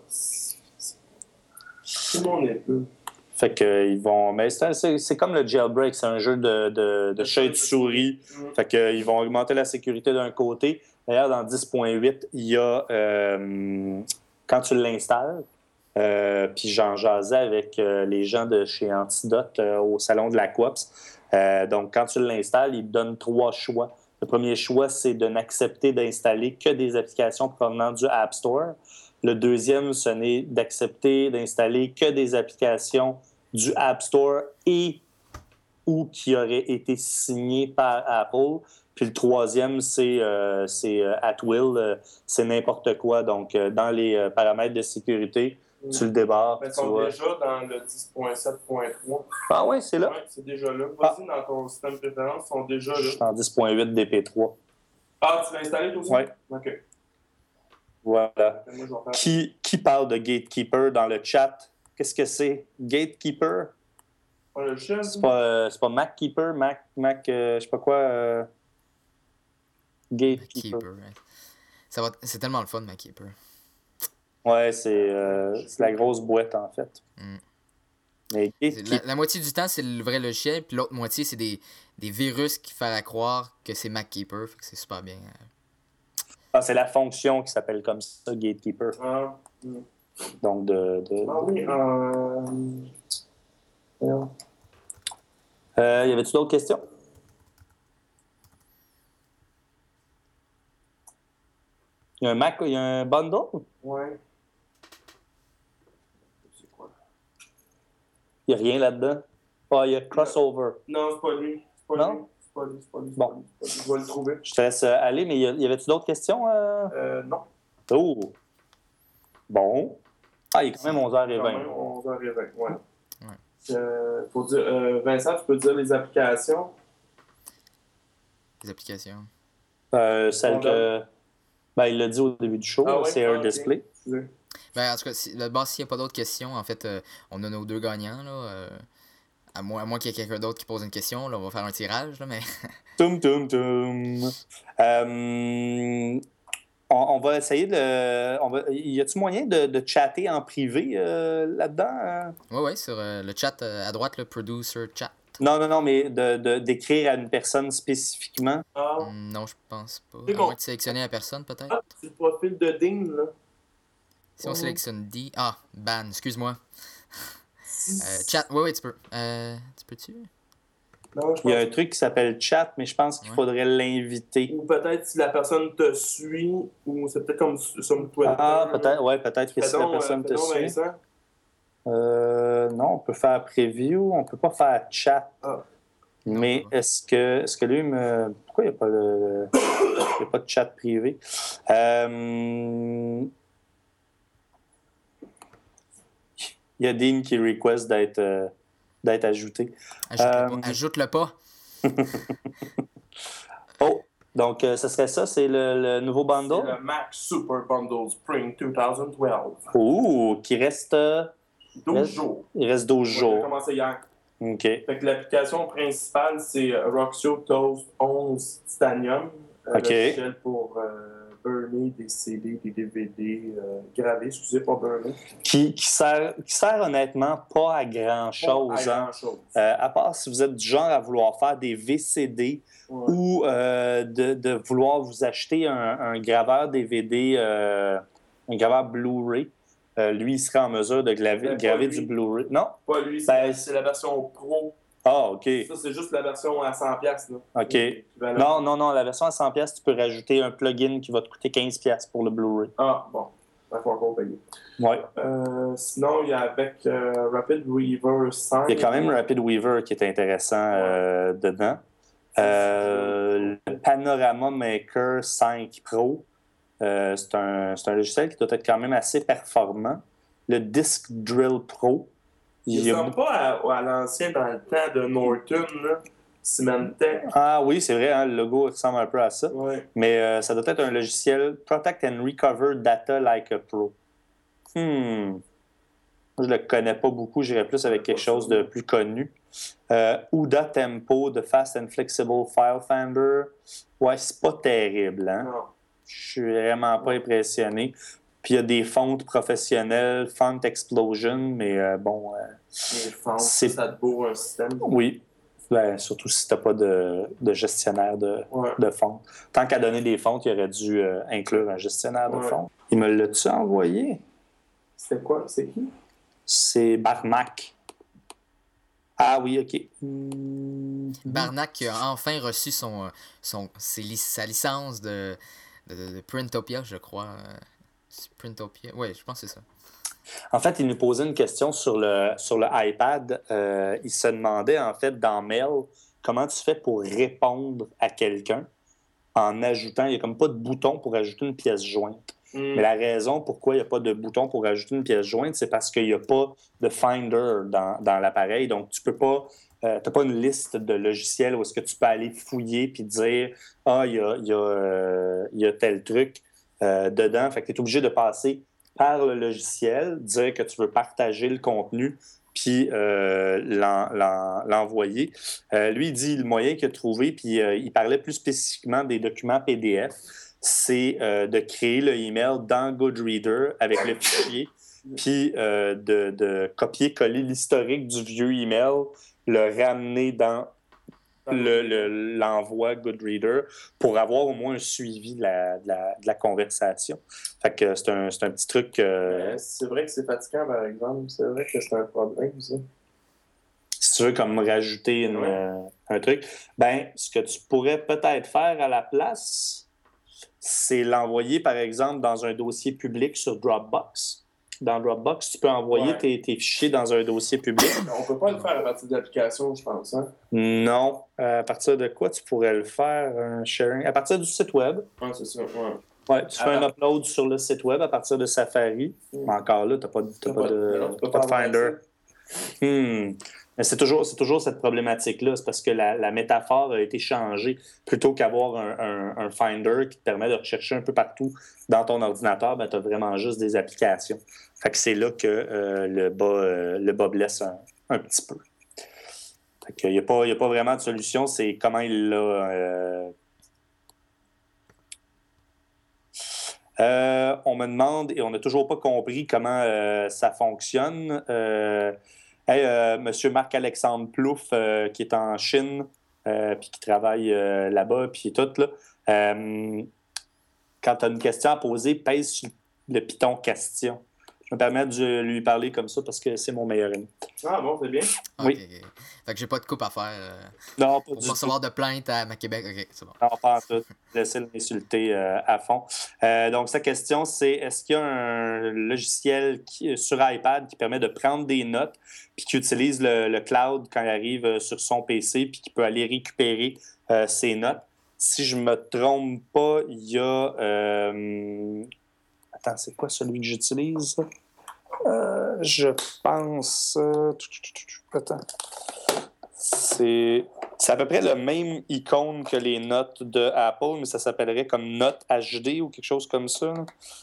Speaker 2: Tout le monde est peu.
Speaker 4: Fait que ils vont. Mais c'est, c'est, c'est comme le jailbreak, c'est un jeu de, de, de chat et de souris. Mm. Fait que ils vont augmenter la sécurité d'un côté. D'ailleurs, dans dix point huit, il y a euh, quand tu l'installes, euh, puis j'en jasais avec euh, les gens de chez Antidote euh, au salon de la Coop's. Euh, donc, quand tu l'installes, il te donne trois choix. Le premier choix, c'est de n'accepter d'installer que des applications provenant du App Store. Le deuxième, ce n'est d'accepter d'installer que des applications du App Store et ou qui auraient été signées par Apple. Puis le troisième, c'est, euh, c'est euh, at will, euh, c'est n'importe quoi. Donc, euh, dans les euh, paramètres de sécurité, mmh. tu le débarres.
Speaker 2: Ils sont
Speaker 4: vois.
Speaker 2: déjà dans le dix point sept point trois.
Speaker 4: Ah oui, c'est là?
Speaker 2: Oui, c'est déjà là. Vas-y, ah. dans ton système de préférence, ils sont déjà là.
Speaker 4: Je suis en dix point huit D P trois.
Speaker 2: Ah, tu l'as installé toi aussi?
Speaker 4: Oui.
Speaker 2: OK.
Speaker 4: Voilà. Qui, qui parle de Gatekeeper dans le chat? Qu'est-ce que c'est? Gatekeeper?
Speaker 2: Oh, le chien,
Speaker 4: c'est, pas, euh, c'est pas MacKeeper, Mac, Mac euh, je sais pas quoi. Euh... Gatekeeper.
Speaker 3: Ouais. Ça va, c'est tellement le fun, MacKeeper.
Speaker 4: Ouais, c'est, euh, c'est la grosse boîte, en fait.
Speaker 3: Mm.
Speaker 4: Mais
Speaker 3: la, la moitié du temps, c'est le vrai logiciel, puis l'autre moitié, c'est des, des virus qui font à croire que c'est MacKeeper. Fait que c'est super bien.
Speaker 4: Ah, c'est la fonction qui s'appelle comme ça, Gatekeeper.
Speaker 2: Ah. Mm.
Speaker 4: Donc, de... de...
Speaker 2: Ah oui, euh...
Speaker 4: Yeah. Euh, y avait-tu d'autres questions? Il y a un Mac, il y a un bundle?
Speaker 2: Ouais.
Speaker 4: C'est quoi? Il n'y a rien là-dedans? Ah, il y a crossover.
Speaker 2: Non, c'est pas lui. C'est pas
Speaker 4: non?
Speaker 2: lui. C'est pas lui, c'est pas lui.
Speaker 4: Bon.
Speaker 2: C'est pas lui. Je vais le trouver.
Speaker 4: Je te laisse aller, mais y avait-tu d'autres questions? Euh...
Speaker 2: euh non.
Speaker 4: Oh! Bon. Ah, il est quand même onze heures vingt.
Speaker 2: Quand même onze heures vingt, ouais. ouais. Euh, faut dire, euh, Vincent, tu peux dire les applications?
Speaker 3: Les applications?
Speaker 4: Euh, celle que... Ben, il l'a dit au début du show,
Speaker 2: ah, ouais?
Speaker 4: c'est
Speaker 2: Air
Speaker 4: ah, Display.
Speaker 2: Okay.
Speaker 3: Ben, en tout cas, si, là-bas, s'il n'y a pas d'autres questions, en fait, euh, on a nos deux gagnants, là. Euh, à moins, à moins qu'il y ait quelqu'un d'autre qui pose une question, là, on va faire un tirage, là, mais...
Speaker 4: Toum, toum, toum. Euh, on, on va essayer de... On va, y a-t-il moyen de, de chatter en privé euh, là-dedans? Hein?
Speaker 3: Oui, oui, sur euh, le chat euh, à droite, le producer chat.
Speaker 4: Non, non, non, mais de, de, d'écrire à une personne spécifiquement.
Speaker 2: Ah.
Speaker 3: Mm, non, je pense pas.
Speaker 2: C'est
Speaker 3: à
Speaker 2: bon.
Speaker 3: moins de sélectionner la personne, peut-être.
Speaker 2: Ah, c'est le profil de Dean, là.
Speaker 3: Si on sélectionne D... Ah, ban, excuse-moi. euh, chat, oui, oui, tu peux. Euh, tu peux-tu?
Speaker 2: Non, je pense...
Speaker 4: Il y a un truc qui s'appelle chat, mais je pense qu'il ouais. faudrait l'inviter.
Speaker 2: Ou peut-être si la personne te suit, ou c'est peut-être comme sur Twitter.
Speaker 4: Ah, peut-être, ouais, peut-être que
Speaker 2: fais
Speaker 4: si
Speaker 2: donc,
Speaker 4: la personne
Speaker 2: euh,
Speaker 4: te
Speaker 2: donc,
Speaker 4: suit.
Speaker 2: Vincent.
Speaker 4: Euh, non, on peut faire preview, on peut pas faire chat.
Speaker 2: Ah.
Speaker 4: Mais
Speaker 3: non,
Speaker 4: est-ce que, est-ce que lui me. Pourquoi il n'y a pas de. Il n'y a pas de chat privé? Euh... Il y a Dean qui request d'être, euh, d'être ajouté.
Speaker 3: Ajoute-le
Speaker 4: euh...
Speaker 3: pas. Ajoute-le pas.
Speaker 4: Oh, donc euh, ce serait ça, c'est le, le nouveau bundle?
Speaker 2: C'est le Mac Super Bundle Spring deux mille douze.
Speaker 4: Ouh, qui reste... Euh,
Speaker 2: douze
Speaker 4: reste,
Speaker 2: jours.
Speaker 4: Il reste douze
Speaker 2: ouais,
Speaker 4: jours.
Speaker 2: J'ai commencé hier.
Speaker 4: OK.
Speaker 2: Fait que l'application principale, c'est Roxio Toast onze Titanium. Euh,
Speaker 4: OK.
Speaker 2: Logiciel pour euh, burner des C D, des D V D euh, gravés, excusez, pas burner.
Speaker 4: Qui, qui, sert, qui sert honnêtement pas à grand-chose.
Speaker 2: Pas à
Speaker 4: hein.
Speaker 2: grand-chose.
Speaker 4: Euh, à part si vous êtes du genre à vouloir faire des V C D ouais. ou euh, de, de vouloir vous acheter un, un graveur D V D, euh, un graveur Blu-ray. Euh, lui, il serait en mesure de graver, graver du Blu-ray. Non?
Speaker 2: Pas lui, c'est,
Speaker 4: ben,
Speaker 2: c'est la version Pro.
Speaker 4: Ah, OK.
Speaker 2: Ça, c'est juste la version à cent dollars.
Speaker 4: OK. Non, non, non. La version à cent dollars, tu peux rajouter un plugin qui va te coûter quinze dollars pour le Blu-ray.
Speaker 2: Ah, bon. Il faut encore payer.
Speaker 4: Oui.
Speaker 2: Euh, sinon, il y a avec euh, Rapid Weaver cinq.
Speaker 4: Il y a quand même Rapid Weaver qui est intéressant euh, ouais. dedans. Euh, le Panorama Maker cinq Pro. Euh, c'est, un, c'est un logiciel qui doit être quand même assez performant. Le Disk Drill Pro.
Speaker 2: Il
Speaker 4: il y a-
Speaker 2: ressemble pas à, à l'ancien dans le temps de Norton, là. Symantec.
Speaker 4: Ah oui, c'est vrai, hein, le logo ressemble un peu à ça.
Speaker 2: Ouais.
Speaker 4: Mais euh, ça doit être un logiciel Protect and Recover Data Like a Pro. Hmm. Moi, je le connais pas beaucoup, j'irais plus avec quelque chose de plus connu. Euh, U D A Tempo de Fast and Flexible File Finder. Ouais, c'est pas terrible, hein?
Speaker 2: Non.
Speaker 4: Je suis vraiment pas impressionné. Puis il y a des fontes professionnelles, Font Explosion, mais euh, bon. euh,
Speaker 2: Les fonds,
Speaker 4: C'est-
Speaker 2: ça te bourre un système.
Speaker 4: oui. Ben, surtout si t'as pas de, de gestionnaire de,
Speaker 2: Ouais.
Speaker 4: de fontes. Tant qu'à donner des fontes, il aurait dû euh, inclure un gestionnaire de
Speaker 2: Ouais.
Speaker 4: fontes. Il me l'a-tu envoyé?
Speaker 2: C'était quoi? C'est qui?
Speaker 4: C'est Barnac. Ah oui, OK. Hmm.
Speaker 3: Barnac qui a enfin reçu son, euh, son, ses lic- sa licence de, de, de Printopia, je crois. euh, c'est Printopia, oui, je pense que c'est ça.
Speaker 4: En fait, il nous posait une question sur le, sur le iPad. Euh, il se demandait, en fait, dans Mail, comment tu fais pour répondre à quelqu'un en ajoutant... Il n'y a comme pas de bouton pour ajouter une pièce jointe.
Speaker 2: Mm.
Speaker 4: Mais la raison pourquoi il n'y a pas de bouton pour ajouter une pièce jointe, c'est parce qu'il n'y a pas de Finder dans, dans l'appareil. Donc, tu peux pas... Euh, tu n'as pas une liste de logiciels où est-ce que tu peux aller fouiller puis dire « Ah, il y a, il y a, euh, il y a tel truc euh, dedans. » Fait que tu es obligé de passer par le logiciel, dire que tu veux partager le contenu, puis euh, l'en, l'en, l'envoyer. Euh, lui, il dit le moyen qu'il a trouvé, puis euh, il parlait plus spécifiquement des documents P D F, c'est euh, de créer le email dans Goodreader avec le fichier, puis euh, de, de copier-coller l'historique du vieux email, le ramener dans le, le, l'envoi Goodreader pour avoir au moins un suivi de la, de la, de la conversation. Fait que c'est un, c'est un petit truc... Euh,
Speaker 2: Ouais, c'est vrai que c'est fatigant, par exemple. C'est vrai que c'est un problème, ça.
Speaker 4: si tu veux comme rajouter une,
Speaker 2: Ouais.
Speaker 4: euh, un truc, ben ce que tu pourrais peut-être faire à la place, c'est l'envoyer, par exemple, dans un dossier public sur Dropbox. Dans Dropbox, tu peux envoyer
Speaker 2: Ouais.
Speaker 4: tes, tes fichiers dans un dossier public.
Speaker 2: On peut pas le faire à partir de l'application, je pense. Hein?
Speaker 4: Non. Euh, à partir de quoi tu pourrais le faire, un sharing? À partir du site web.
Speaker 2: Ouais, c'est ça. Ouais.
Speaker 4: Ouais, tu fais
Speaker 2: Ah.
Speaker 4: un upload sur le site web à partir de Safari.
Speaker 2: Mm.
Speaker 4: Mais encore là, tu n'as pas, t'as
Speaker 2: T'as
Speaker 4: pas
Speaker 2: pas-
Speaker 4: de,
Speaker 2: non, tu peux
Speaker 4: pas de
Speaker 2: pas avoir
Speaker 4: Finder. Hmm. Mais c'est toujours, c'est toujours cette problématique-là. C'est parce que la, la métaphore a été changée. Plutôt qu'avoir un, un, un Finder qui te permet de rechercher un peu partout dans ton ordinateur, ben, tu as vraiment juste des applications. Fait que c'est là que euh, le, bas, euh, le bas blesse un, un petit peu. Fait que il n'y a, pas- il y a pas vraiment de solution. C'est comment il l'a... Euh... Euh, on me demande, et on n'a toujours pas compris comment euh, ça fonctionne... Euh... Hey, euh, Monsieur Marc-Alexandre Plouffe, euh, qui est en Chine, euh, puis qui travaille euh, là-bas, puis tout, là. Euh, quand tu as une question à poser, pèse sur le piton question. Je me permets de lui parler comme ça parce que c'est mon meilleur ami.
Speaker 2: Ah bon, c'est bien.
Speaker 3: Ok,
Speaker 4: Oui.
Speaker 3: ok. Fait que j'ai pas de coupe à faire. euh,
Speaker 4: Non, pas
Speaker 3: pour
Speaker 4: du
Speaker 3: pas
Speaker 4: tout.
Speaker 3: recevoir de plainte à ma Québec. Ok, c'est bon.
Speaker 4: Non, pas en tout. Laissez l'insulter euh, à fond. Euh, donc, sa question, c'est est-ce qu'il y a un logiciel qui, sur iPad qui permet de prendre des notes puis qui utilise le, le cloud quand il arrive euh, sur son P C puis qui peut aller récupérer euh, ses notes? Si je me trompe pas, il y a... euh, Attends, c'est quoi celui que j'utilise? Euh, je pense... euh, Attends. C'est... C'est à peu près le même icône que les notes de Apple, mais ça s'appellerait comme Note H D ou quelque chose comme ça.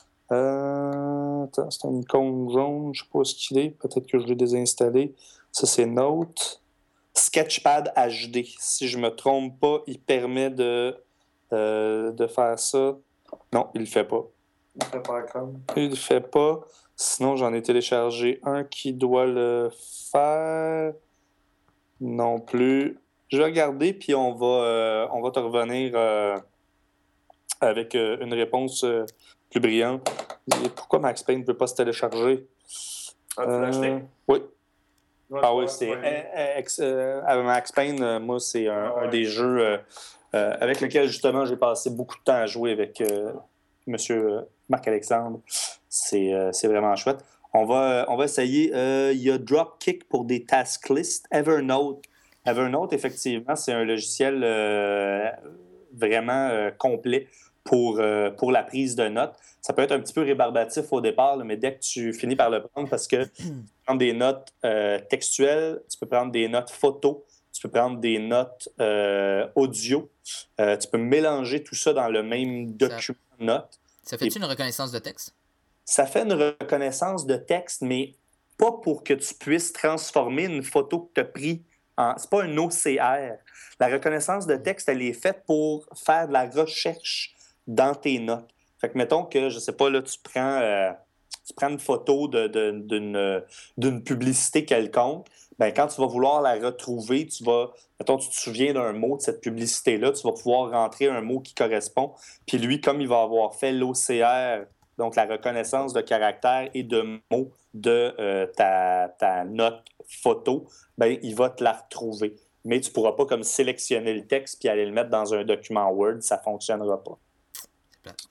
Speaker 4: Euh... Attends, c'est une icône jaune, je ne sais pas ce qu'il est. Peut-être que je l'ai désinstallé. Ça, c'est Note. Sketchpad H D. Si je ne me trompe pas, il permet de, euh, de faire ça. Non, il ne le fait pas.
Speaker 2: Il fait pas comme.
Speaker 4: Il ne le fait pas. Sinon, j'en ai téléchargé un qui doit le faire. Non plus. Je vais regarder, puis on va, euh, on va te revenir euh, avec euh, une réponse euh, plus brillante. Et pourquoi Max Payne ne peut pas se télécharger?
Speaker 2: Ah, tu l'as acheté?
Speaker 4: Oui.
Speaker 2: Ouais,
Speaker 4: Ah
Speaker 2: je
Speaker 4: oui,
Speaker 2: pense,
Speaker 4: c'est
Speaker 2: ouais.
Speaker 4: euh, ex- euh, avec Max Payne, euh, moi, c'est un,
Speaker 2: Ah ouais.
Speaker 4: un des jeux euh, euh, avec lequel, justement, j'ai passé beaucoup de temps à jouer avec euh, M. Marc-Alexandre. C'est, euh, c'est vraiment chouette. On va, on va essayer. Euh, il y a Dropkick pour des task lists. Evernote. Evernote, effectivement, c'est un logiciel euh, vraiment euh, complet pour, euh, pour la prise de notes. Ça peut être un petit peu rébarbatif au départ, là, mais dès que tu finis par le prendre, parce que tu peux prendre des notes euh, textuelles, tu peux prendre des notes photos, tu peux prendre des notes euh, audio, euh, tu peux mélanger tout ça dans le même document de notes.
Speaker 3: Ça fait-tu une reconnaissance de texte?
Speaker 4: Ça fait une reconnaissance de texte, mais pas pour que tu puisses transformer une photo que tu as prise en... C'est pas un O C R. La reconnaissance de texte, elle est faite pour faire de la recherche dans tes notes. Fait que mettons que, je sais pas, là, tu prends, euh, tu prends une photo de, de, d'une, d'une publicité quelconque, ben quand tu vas vouloir la retrouver, tu vas... Mettons, tu te souviens d'un mot de cette publicité-là, tu vas pouvoir rentrer un mot qui correspond. Puis lui, comme il va avoir fait l'O C R, donc la reconnaissance de caractères et de mots de euh, ta, ta note photo, ben, il va te la retrouver. Mais tu ne pourras pas comme sélectionner le texte puis aller le mettre dans un document Word, ça ne fonctionnera pas.
Speaker 3: C'est plate.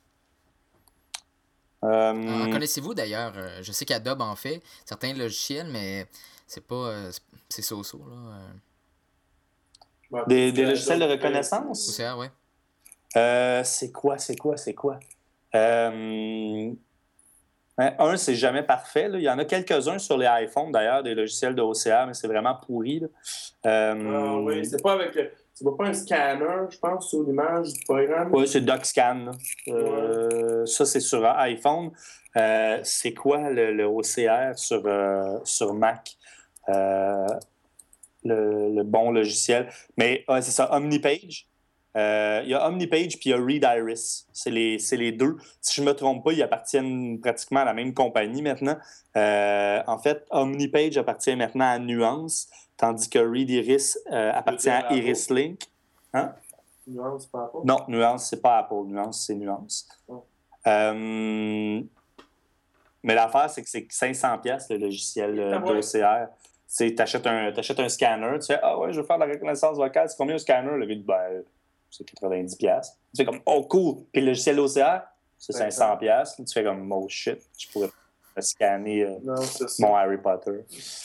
Speaker 4: Euh...
Speaker 3: En connaissez-vous d'ailleurs? Euh, je sais qu'Adobe en fait certains logiciels, mais c'est pas... Euh, c'est so-so, là.
Speaker 2: Ouais,
Speaker 4: Des, des logiciels de reconnaissance?
Speaker 3: O C R, oui.
Speaker 4: Euh, c'est quoi, c'est quoi, c'est quoi? Euh... Un, c'est jamais parfait. Là. Il y en a quelques-uns sur les iPhones, d'ailleurs, des logiciels de O C R, mais c'est vraiment pourri. Là. Euh...
Speaker 2: Ah oui, c'est pas avec... C'est pas un scanner, je pense, sur l'image du programme.
Speaker 4: Oui, c'est DocScan. Euh, ouais. Ça, c'est sur iPhone. Euh, c'est quoi le, le O C R sur, euh, sur Mac? Euh, le, le bon logiciel. Mais ouais, c'est ça, OmniPage. Euh, il y a OmniPage puis il y a ReadIris. C'est les, c'est les deux. Si je ne me trompe pas, ils appartiennent pratiquement à la même compagnie maintenant. Euh, en fait, OmniPage appartient maintenant à Nuance, tandis que ReadIris euh, appartient à IrisLink. Hein?
Speaker 2: Nuance, c'est pas Apple?
Speaker 4: Non, Nuance, c'est pas Apple. Nuance, c'est Nuance. Oh. Euh, mais l'affaire, c'est que c'est cinq cents dollars le logiciel euh, d'O C R. Tu achètes un, t'achètes un scanner, tu fais « Ah ouais, je veux faire de la reconnaissance vocale. C'est combien un scanner? » Le gars ben, c'est quatre-vingt-dix dollars. Tu fais comme « Oh, cool! » Puis le logiciel O C R, c'est cinq cents dollars. Tu fais comme « Oh shit, je pourrais scanner euh, non, mon Harry Potter. »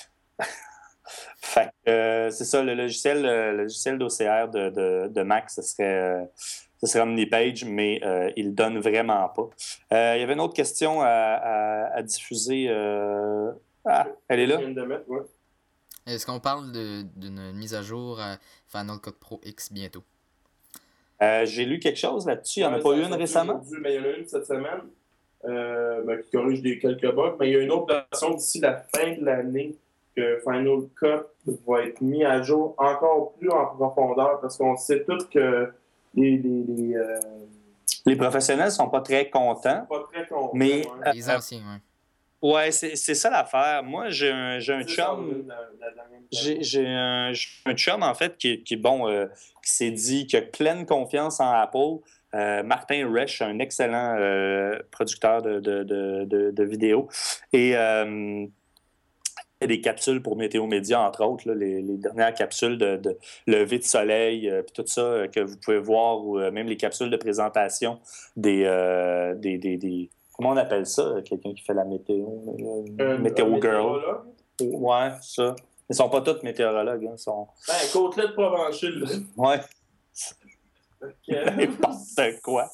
Speaker 4: Fait que euh, c'est ça, le logiciel, le logiciel d'O C R de, de, de Mac, ce serait, euh, ce serait OmniPage, mais euh, il ne le donne vraiment pas. Euh, il y avait une autre question à, à, à diffuser. Euh... Ah, elle est là?
Speaker 3: Est-ce qu'on parle de, d'une mise à jour à Final Cut Pro X bientôt?
Speaker 4: Euh, j'ai lu quelque chose là-dessus. Il n'y en a ouais, pas eu une récemment?
Speaker 2: Mais il y en a une cette semaine euh, ben, qui corrige des quelques bugs. Mais il y a une autre version d'ici la fin de l'année que Final Cut va être mis à jour encore plus en profondeur parce qu'on sait tous que les... Les, les, euh...
Speaker 4: les professionnels ne sont pas très contents.
Speaker 2: Pas très contents.
Speaker 4: Mais,
Speaker 3: ouais. Les anciens, oui.
Speaker 4: Ouais, c'est, c'est ça l'affaire. Moi, j'ai un, j'ai un chum. J'ai, j'ai, un, j'ai un chum, en fait, qui, qui, bon, euh, qui s'est dit qu'il a pleine confiance en Apple. Euh, Martin Resch, un excellent euh, producteur de, de, de, de, de vidéos. Et euh, il y a des capsules pour Météo Média, entre autres, là, les, les dernières capsules de, de lever de soleil, euh, puis tout ça euh, que vous pouvez voir, ou euh, même les capsules de présentation des. Euh, des, des, des Comment on appelle ça, quelqu'un qui fait la météo? Euh, météo girl. Ouais, ça. Ils sont pas tous météorologues. Hein, sont...
Speaker 2: Ben, côtelette provenchale.
Speaker 4: Ouais. N'importe quoi.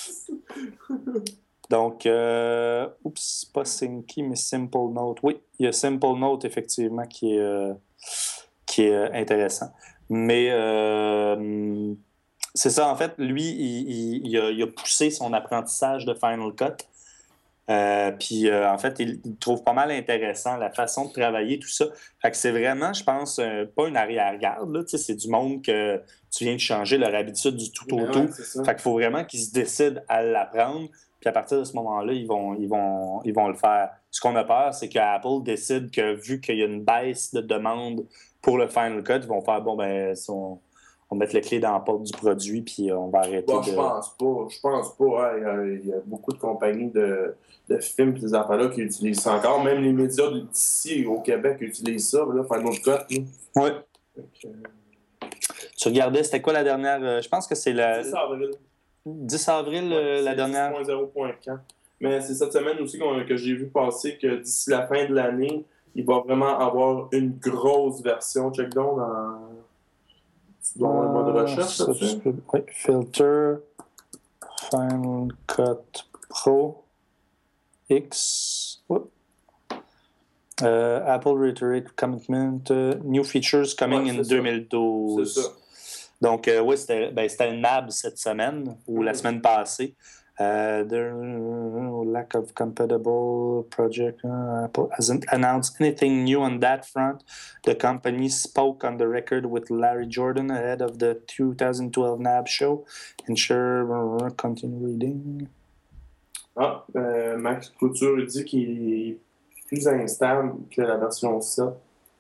Speaker 4: Donc, euh... oups, pas Synky, mais Simple Note. Oui, il y a Simple Note, effectivement, qui est, euh... qui est euh, intéressant. Mais euh... c'est ça, en fait, lui, il, il, il, a, il a poussé son apprentissage de Final Cut. Euh, puis, euh, en fait, il, il trouve pas mal intéressant la façon de travailler, tout ça. Fait que c'est vraiment, je pense, euh, pas une arrière-garde, là. Tu sais, c'est du monde que tu viens de changer leur habitude du tout au tout. Ouais, fait qu'il faut vraiment qu'ils se décident à l'apprendre. Puis à partir de ce moment-là, ils vont, ils vont, ils vont le faire. Ce qu'on a peur, c'est qu'Apple décide que, vu qu'il y a une baisse de demande pour le Final Cut, ils vont faire, bon, ben, on... on va mettre les clés dans la porte du produit, puis on va arrêter
Speaker 2: bon,
Speaker 4: de...
Speaker 2: Je pense pas. Je pense pas. Hein. Il y a beaucoup de compagnies de, de films et des affaires-là qui utilisent ça encore. Même les médias d'ici au Québec utilisent ça. Là, Final Cut.
Speaker 4: Oui. Okay. Tu regardais, c'était quoi la dernière... Je pense que c'est la...
Speaker 2: dix avril.
Speaker 4: dix avril,
Speaker 2: ouais,
Speaker 4: la dernière...
Speaker 2: dix point zéro point quatre. Mais c'est cette semaine aussi qu'on, que j'ai vu passer que d'ici la fin de l'année, il va vraiment avoir une grosse version. Check down dans... Tu dois avoir un mode recherche, ça,
Speaker 4: ça, Oui, filter. Final Cut Pro X. Whoop. Uh, Apple reiterate commitment. Uh, new features coming
Speaker 2: Ouais,
Speaker 4: in
Speaker 2: c'est
Speaker 4: deux mille douze.
Speaker 2: C'est ça.
Speaker 4: Donc, euh, oui, c'était, ben, c'était une N A B cette semaine ou la semaine passée. Uh, the lack of compatible project. Uh, Apple hasn't announced anything new on that front. The company spoke on the record with Larry Jordan ahead of the twenty twelve N A B show. Ensure uh, continue reading.
Speaker 2: Ah, euh, Max Couture dit qu'il est plus instable que la version sept.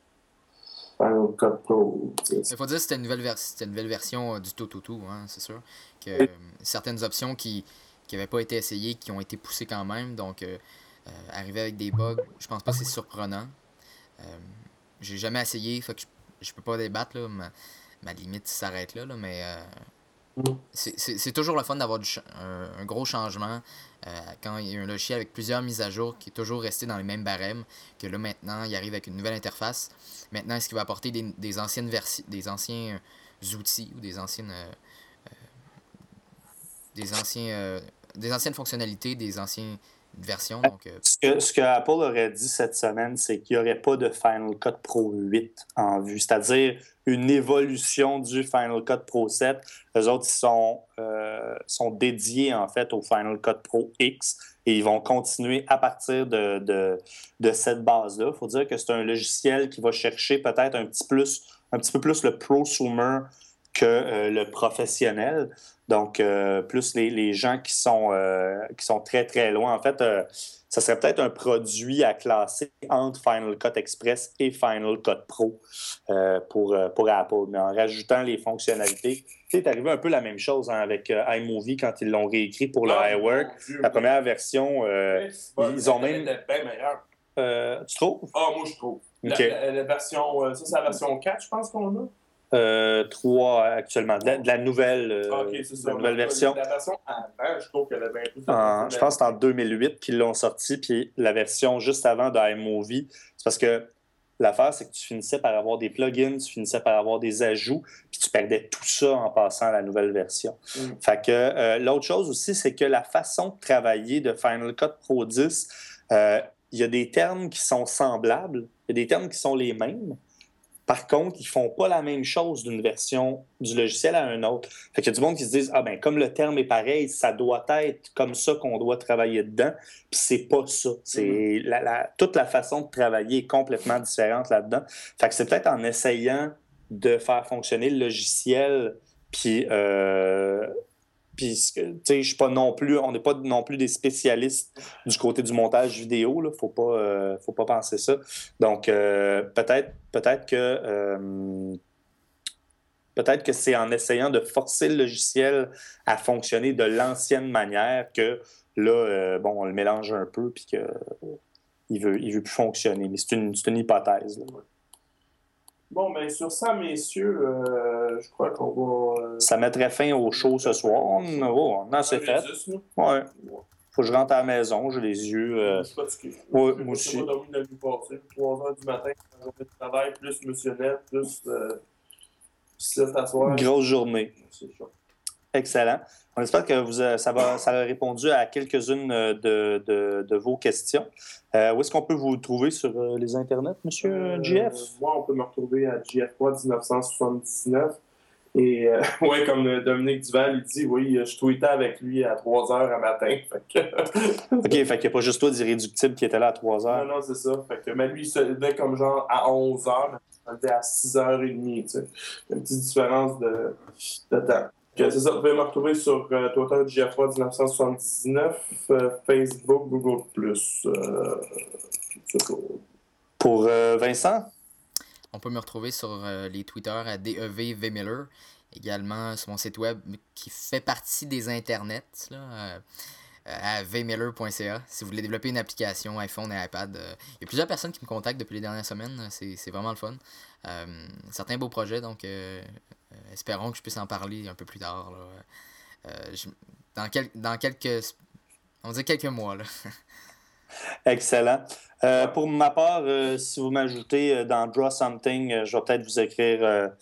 Speaker 2: Final Cut Pro.
Speaker 3: Il faut dire que c'était une nouvelle, vers- c'était une nouvelle version euh, du tout, tout, tout, hein, c'est sûr. Que euh, certaines options qui n'avaient pas été essayées, qui ont été poussées quand même. Donc, euh, euh, arriver avec des bugs, je pense pas que c'est surprenant. Euh, j'ai jamais essayé, fait que je, je peux pas débattre, là, ma, ma limite s'arrête là, là, mais euh,
Speaker 2: Mm.
Speaker 3: c'est, c'est, c'est toujours le fun d'avoir du ch- un, un gros changement euh, quand il y a un logiciel avec plusieurs mises à jour qui est toujours resté dans les mêmes barèmes, que là maintenant il arrive avec une nouvelle interface. Maintenant, est-ce qu'il va apporter des, des anciennes versions, des anciens euh, outils ou des anciennes euh, euh, des anciens euh, des anciennes fonctionnalités, des anciennes versions. Donc, euh,
Speaker 4: Ce que, ce que Apple aurait dit cette semaine, c'est qu'il n'y aurait pas de Final Cut Pro huit en vue, c'est-à-dire une évolution du Final Cut Pro sept. Eux autres, ils sont, euh, sont dédiés en fait au Final Cut Pro X et ils vont continuer à partir de, de, de cette base-là. Il faut dire que c'est un logiciel qui va chercher peut-être un petit, plus, un petit peu plus le prosumer que euh, le professionnel. Donc, euh, plus les, les gens qui sont, euh, qui sont très, très loin. En fait, euh, ça serait peut-être un produit à classer entre Final Cut Express et Final Cut Pro euh, pour, euh, pour Apple. Mais en rajoutant les fonctionnalités, tu sais, c'est arrivé un peu la même chose hein, avec euh, iMovie quand ils l'ont réécrit pour le
Speaker 2: Ah,
Speaker 4: iWork.
Speaker 2: mon Dieu,
Speaker 4: La
Speaker 2: oui.
Speaker 4: première version, euh,
Speaker 2: Ouais, c'est pas-
Speaker 4: ils ont
Speaker 2: elle
Speaker 4: même...
Speaker 2: était bien meilleure.
Speaker 4: Euh, tu trouves?
Speaker 2: Ah, moi, je trouve. La,
Speaker 4: OK.
Speaker 2: la, la version, euh, ça, c'est la version quatre, je pense qu'on a.
Speaker 4: Euh, trois actuellement. De la, de la nouvelle, euh,
Speaker 2: Ah, ok, c'est
Speaker 4: de
Speaker 2: ça.
Speaker 4: la nouvelle
Speaker 2: La-
Speaker 4: version.
Speaker 2: La version avant, je trouve qu'elle avait un peu de
Speaker 4: En- je pense que c'est en deux mille huit qu'ils l'ont sorti, puis la version juste avant de iMovie. C'est parce que l'affaire, c'est que tu finissais par avoir des plugins, tu finissais par avoir des ajouts, puis tu perdais tout ça en passant à la nouvelle version.
Speaker 2: Mm.
Speaker 4: Fait que euh, l'autre chose aussi, c'est que la façon de travailler de Final Cut Pro dix, euh, il y a des termes qui sont semblables, il y a des termes qui sont les mêmes. Par contre, ils ne font pas la même chose d'une version du logiciel à une autre. Fait qu'il y a du monde qui se disent « Ah ben comme le terme est pareil, ça doit être comme ça qu'on doit travailler dedans. » Puis c'est pas ça. C'est
Speaker 2: Mm-hmm.
Speaker 4: la, la, toute la façon de travailler est complètement différente là-dedans. Fait que c'est peut-être en essayant de faire fonctionner le logiciel, puis... Euh, Puis, tu sais, je suis pas non plus, on n'est pas non plus des spécialistes du côté du montage vidéo, là. Faut pas, euh, faut pas penser ça. Donc, euh, peut-être, peut-être que, euh, peut-être que c'est en essayant de forcer le logiciel à fonctionner de l'ancienne manière que là, euh, bon, on le mélange un peu, puis que il veut, il veut plus fonctionner. Mais c'est une, c'est une hypothèse, là.
Speaker 2: Bon, ben sur ça, messieurs, euh, je crois qu'on va. Euh...
Speaker 4: Ça mettrait fin au show ce soir. On, oh, on a assez fait. Ouais. Faut que je rentre à la maison, j'ai les yeux. Euh...
Speaker 2: Je suis fatigué.
Speaker 4: Ouais,
Speaker 2: je
Speaker 4: moi aussi.
Speaker 2: Je pas dormi la nuit passée. trois heures du matin, la journée de travail, plus Monsieur Net, plus euh, sept à soir.
Speaker 4: Grosse journée.
Speaker 2: C'est chaud.
Speaker 4: Excellent. On espère que vous, euh, ça, va, ça a répondu à quelques-unes de, de, de vos questions. Euh, où est-ce qu'on peut vous trouver sur euh, les internets, monsieur euh, G F?
Speaker 2: Moi, on peut me retrouver à G F trois dix-neuf cent soixante-dix-neuf. Et, euh, ouais, comme Dominique Duval, il dit, oui, je tweetais avec lui à trois heures à matin. Fait que...
Speaker 4: OK, fait qu'il n'y a pas juste toi d'Irréductible qui était là à trois heures.
Speaker 2: Non, non, c'est ça. Fait que, mais lui, il se levait comme genre à onze heures, mais il se levait à six heures trente, tu sais. Une petite différence de, de temps. C'est ça, vous pouvez me retrouver sur euh, Twitter G F trois dix-neuf cent soixante-dix-neuf, euh, Facebook, Google plus. Euh, c'est ça.
Speaker 4: Pour euh, Vincent?
Speaker 3: On peut me retrouver sur euh, les Twitter à D E V V Miller, également sur mon site web qui fait partie des internets, là, euh, à v miller point c a. Si vous voulez développer une application iPhone et iPad, euh, il y a plusieurs personnes qui me contactent depuis les dernières semaines, c'est, c'est vraiment le fun. Euh, certains beaux projets, donc euh, euh, espérons que je puisse en parler un peu plus tard. Là. Euh, je, dans, quel, dans quelques... On dit quelques mois, là.
Speaker 4: Excellent. Euh, pour ma part, euh, si vous m'ajoutez euh, dans Draw Something, euh, je vais peut-être vous écrire euh,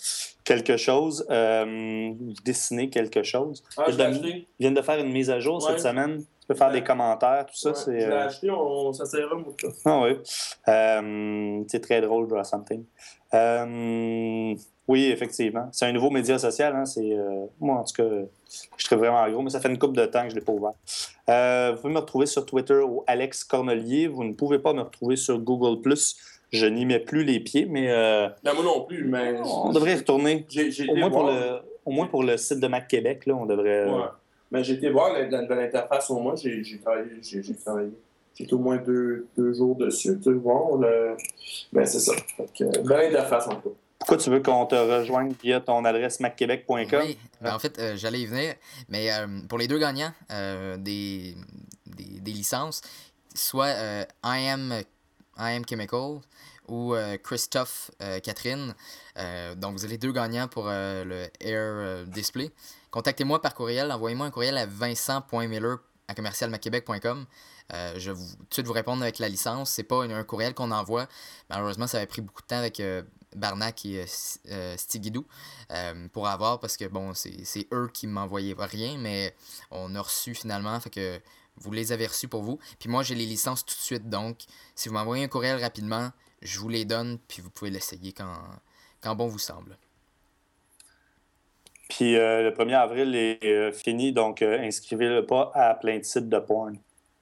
Speaker 4: quelque chose, euh, dessiner quelque chose.
Speaker 2: Ah, je l'ai
Speaker 4: Ils
Speaker 2: acheté.
Speaker 4: viennent de faire une mise à jour
Speaker 2: Ouais.
Speaker 4: cette semaine. Tu peux faire
Speaker 2: Ouais.
Speaker 4: des commentaires, tout ça.
Speaker 2: Ouais,
Speaker 4: c'est,
Speaker 2: je l'ai
Speaker 4: euh,
Speaker 2: acheté, on, ça sert à moi. Ça.
Speaker 4: Ah oui. Euh, c'est très drôle, Draw Something. Euh, oui, effectivement. C'est un nouveau média social. Hein? C'est, euh, moi, en tout cas, je trouve vraiment gros, mais ça fait une couple de temps que je ne l'ai pas ouvert. Euh, vous pouvez me retrouver sur Twitter au Alex Cornelier. Vous ne pouvez pas me retrouver sur Google plus. Je n'y mets plus les pieds, mais euh,
Speaker 2: Ben, moi non plus, mais.
Speaker 4: on devrait y retourner.
Speaker 2: J'ai, j'ai
Speaker 4: Au
Speaker 2: été
Speaker 4: moins, pour
Speaker 2: voir-
Speaker 4: le, au moins pour le site de Mac Québec, là, on devrait... euh,
Speaker 2: Ouais. Mais j'ai été voir la, la nouvelle interface au moins, j'ai, j'ai travaillé. J'ai, j'ai travaillé. J'ai été au moins deux, deux jours dessus, tu sais, voir. Le... Ben, c'est ça. Fait que, belle interface en tout cas.
Speaker 4: Pourquoi tu veux qu'on te rejoigne via ton adresse mac québec point com?
Speaker 3: Oui, ben, en fait, euh, j'allais y venir. Mais euh, pour les deux gagnants euh, des, des, des licences, soit euh, I Am, I Am Chemical ou euh, Christophe euh, Catherine. Euh, donc, vous avez deux gagnants pour euh, le Air euh, Display. Contactez-moi par courriel. Envoyez-moi un courriel à vincent point miller à commercial mac québec point com. Euh, je vais vous, tout de suite vous répondre avec la licence. C'est pas un, un courriel qu'on envoie. Malheureusement, ça avait pris beaucoup de temps avec euh, Barnac et euh, euh, Stigidou euh, pour avoir, parce que bon, c'est, c'est eux qui m'envoyaient rien, mais on a reçu finalement, fait que vous les avez reçus pour vous. Puis moi, j'ai les licences tout de suite, donc si vous m'envoyez un courriel rapidement, je vous les donne, puis vous pouvez l'essayer quand, quand bon vous semble.
Speaker 4: Puis euh, le premier avril est euh, fini, donc euh, inscrivez-le pas à plein de sites de porn.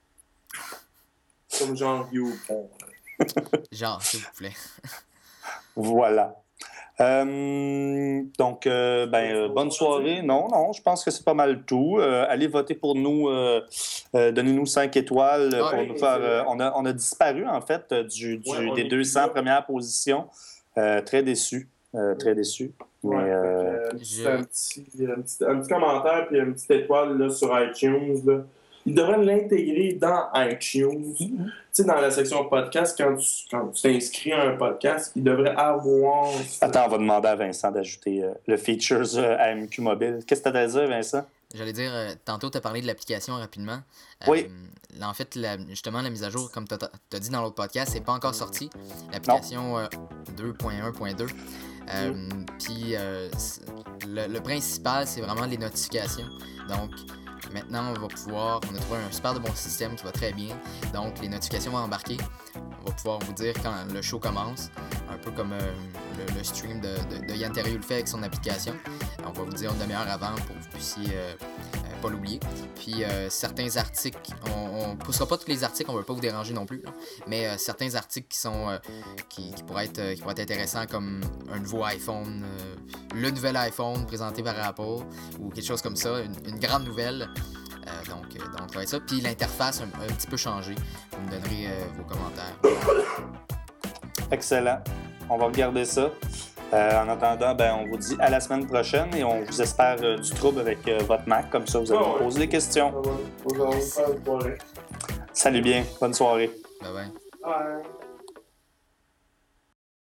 Speaker 2: Comme genre YouPorn.
Speaker 3: Genre, s'il vous plaît.
Speaker 4: Voilà. Euh, donc, euh, ben, euh, bonne soirée. Non, non, je pense que c'est pas mal tout. Euh, allez voter pour nous. Euh, euh, donnez-nous cinq étoiles
Speaker 2: Ah
Speaker 4: pour
Speaker 2: oui,
Speaker 4: nous faire.
Speaker 2: c'est
Speaker 4: euh,
Speaker 2: vrai.
Speaker 4: on, a, on a disparu, en fait, du, du-
Speaker 2: Ouais, on
Speaker 4: des
Speaker 2: est
Speaker 4: deux
Speaker 2: plus
Speaker 4: cents
Speaker 2: là.
Speaker 4: premières positions. Euh, très déçu. Euh, très déçu. Mais,
Speaker 2: Ouais,
Speaker 4: euh,
Speaker 2: fait que,
Speaker 3: je-
Speaker 2: un, petit, un, petit, un petit commentaire puis une petite étoile là, sur iTunes. Là. Ils devraient l'intégrer dans iTunes. Tu sais, dans la section podcast, quand tu, quand tu t'inscris à un podcast, ils devraient avoir.
Speaker 4: Attends, on va demander à Vincent d'ajouter euh, le features euh, A M Q Mobile. Qu'est-ce que tu as à dire, Vincent?
Speaker 3: J'allais dire, euh, tantôt, tu as parlé de l'application rapidement. Euh,
Speaker 4: Oui.
Speaker 3: là, en fait, la- justement, la mise à jour, comme tu as dit dans l'autre podcast, c'est pas encore sorti. L'application euh, deux point un point deux. Euh, Puis, euh, c'est- le, le principal, c'est vraiment les notifications. Donc, maintenant, on va pouvoir, on a trouvé un super de bon système qui va très bien. Donc, les notifications vont embarquer. On va pouvoir vous dire quand le show commence, un peu comme euh, le, le stream de, de, de Yann Terrieux le fait avec son application. On va vous dire une demi-heure avant pour que vous puissiez euh, euh, pas l'oublier. Puis euh, certains articles, on ne poussera pas tous les articles, on ne veut pas vous déranger non plus, là, mais euh, certains articles qui sont euh, qui, qui, pourraient être, euh, qui pourraient être intéressants, comme un nouveau iPhone, euh, le nouvel iPhone présenté par Apple, ou quelque chose comme ça, une, une grande nouvelle. Euh, donc, euh, donc, ça va être ça. Puis l'interface un, un petit peu changée. Vous me donnerez euh, vos commentaires.
Speaker 4: Excellent. On va regarder ça. Euh, en attendant, ben, on vous dit à la semaine prochaine et on vous espère euh, du trouble avec euh, votre Mac. Comme ça, vous allez
Speaker 2: Ah
Speaker 4: nous
Speaker 2: ouais.
Speaker 4: poser des questions.
Speaker 2: On va, on va faire une soirée.
Speaker 4: Salut bien. Bonne soirée.
Speaker 3: Bye bye.
Speaker 2: Ouais.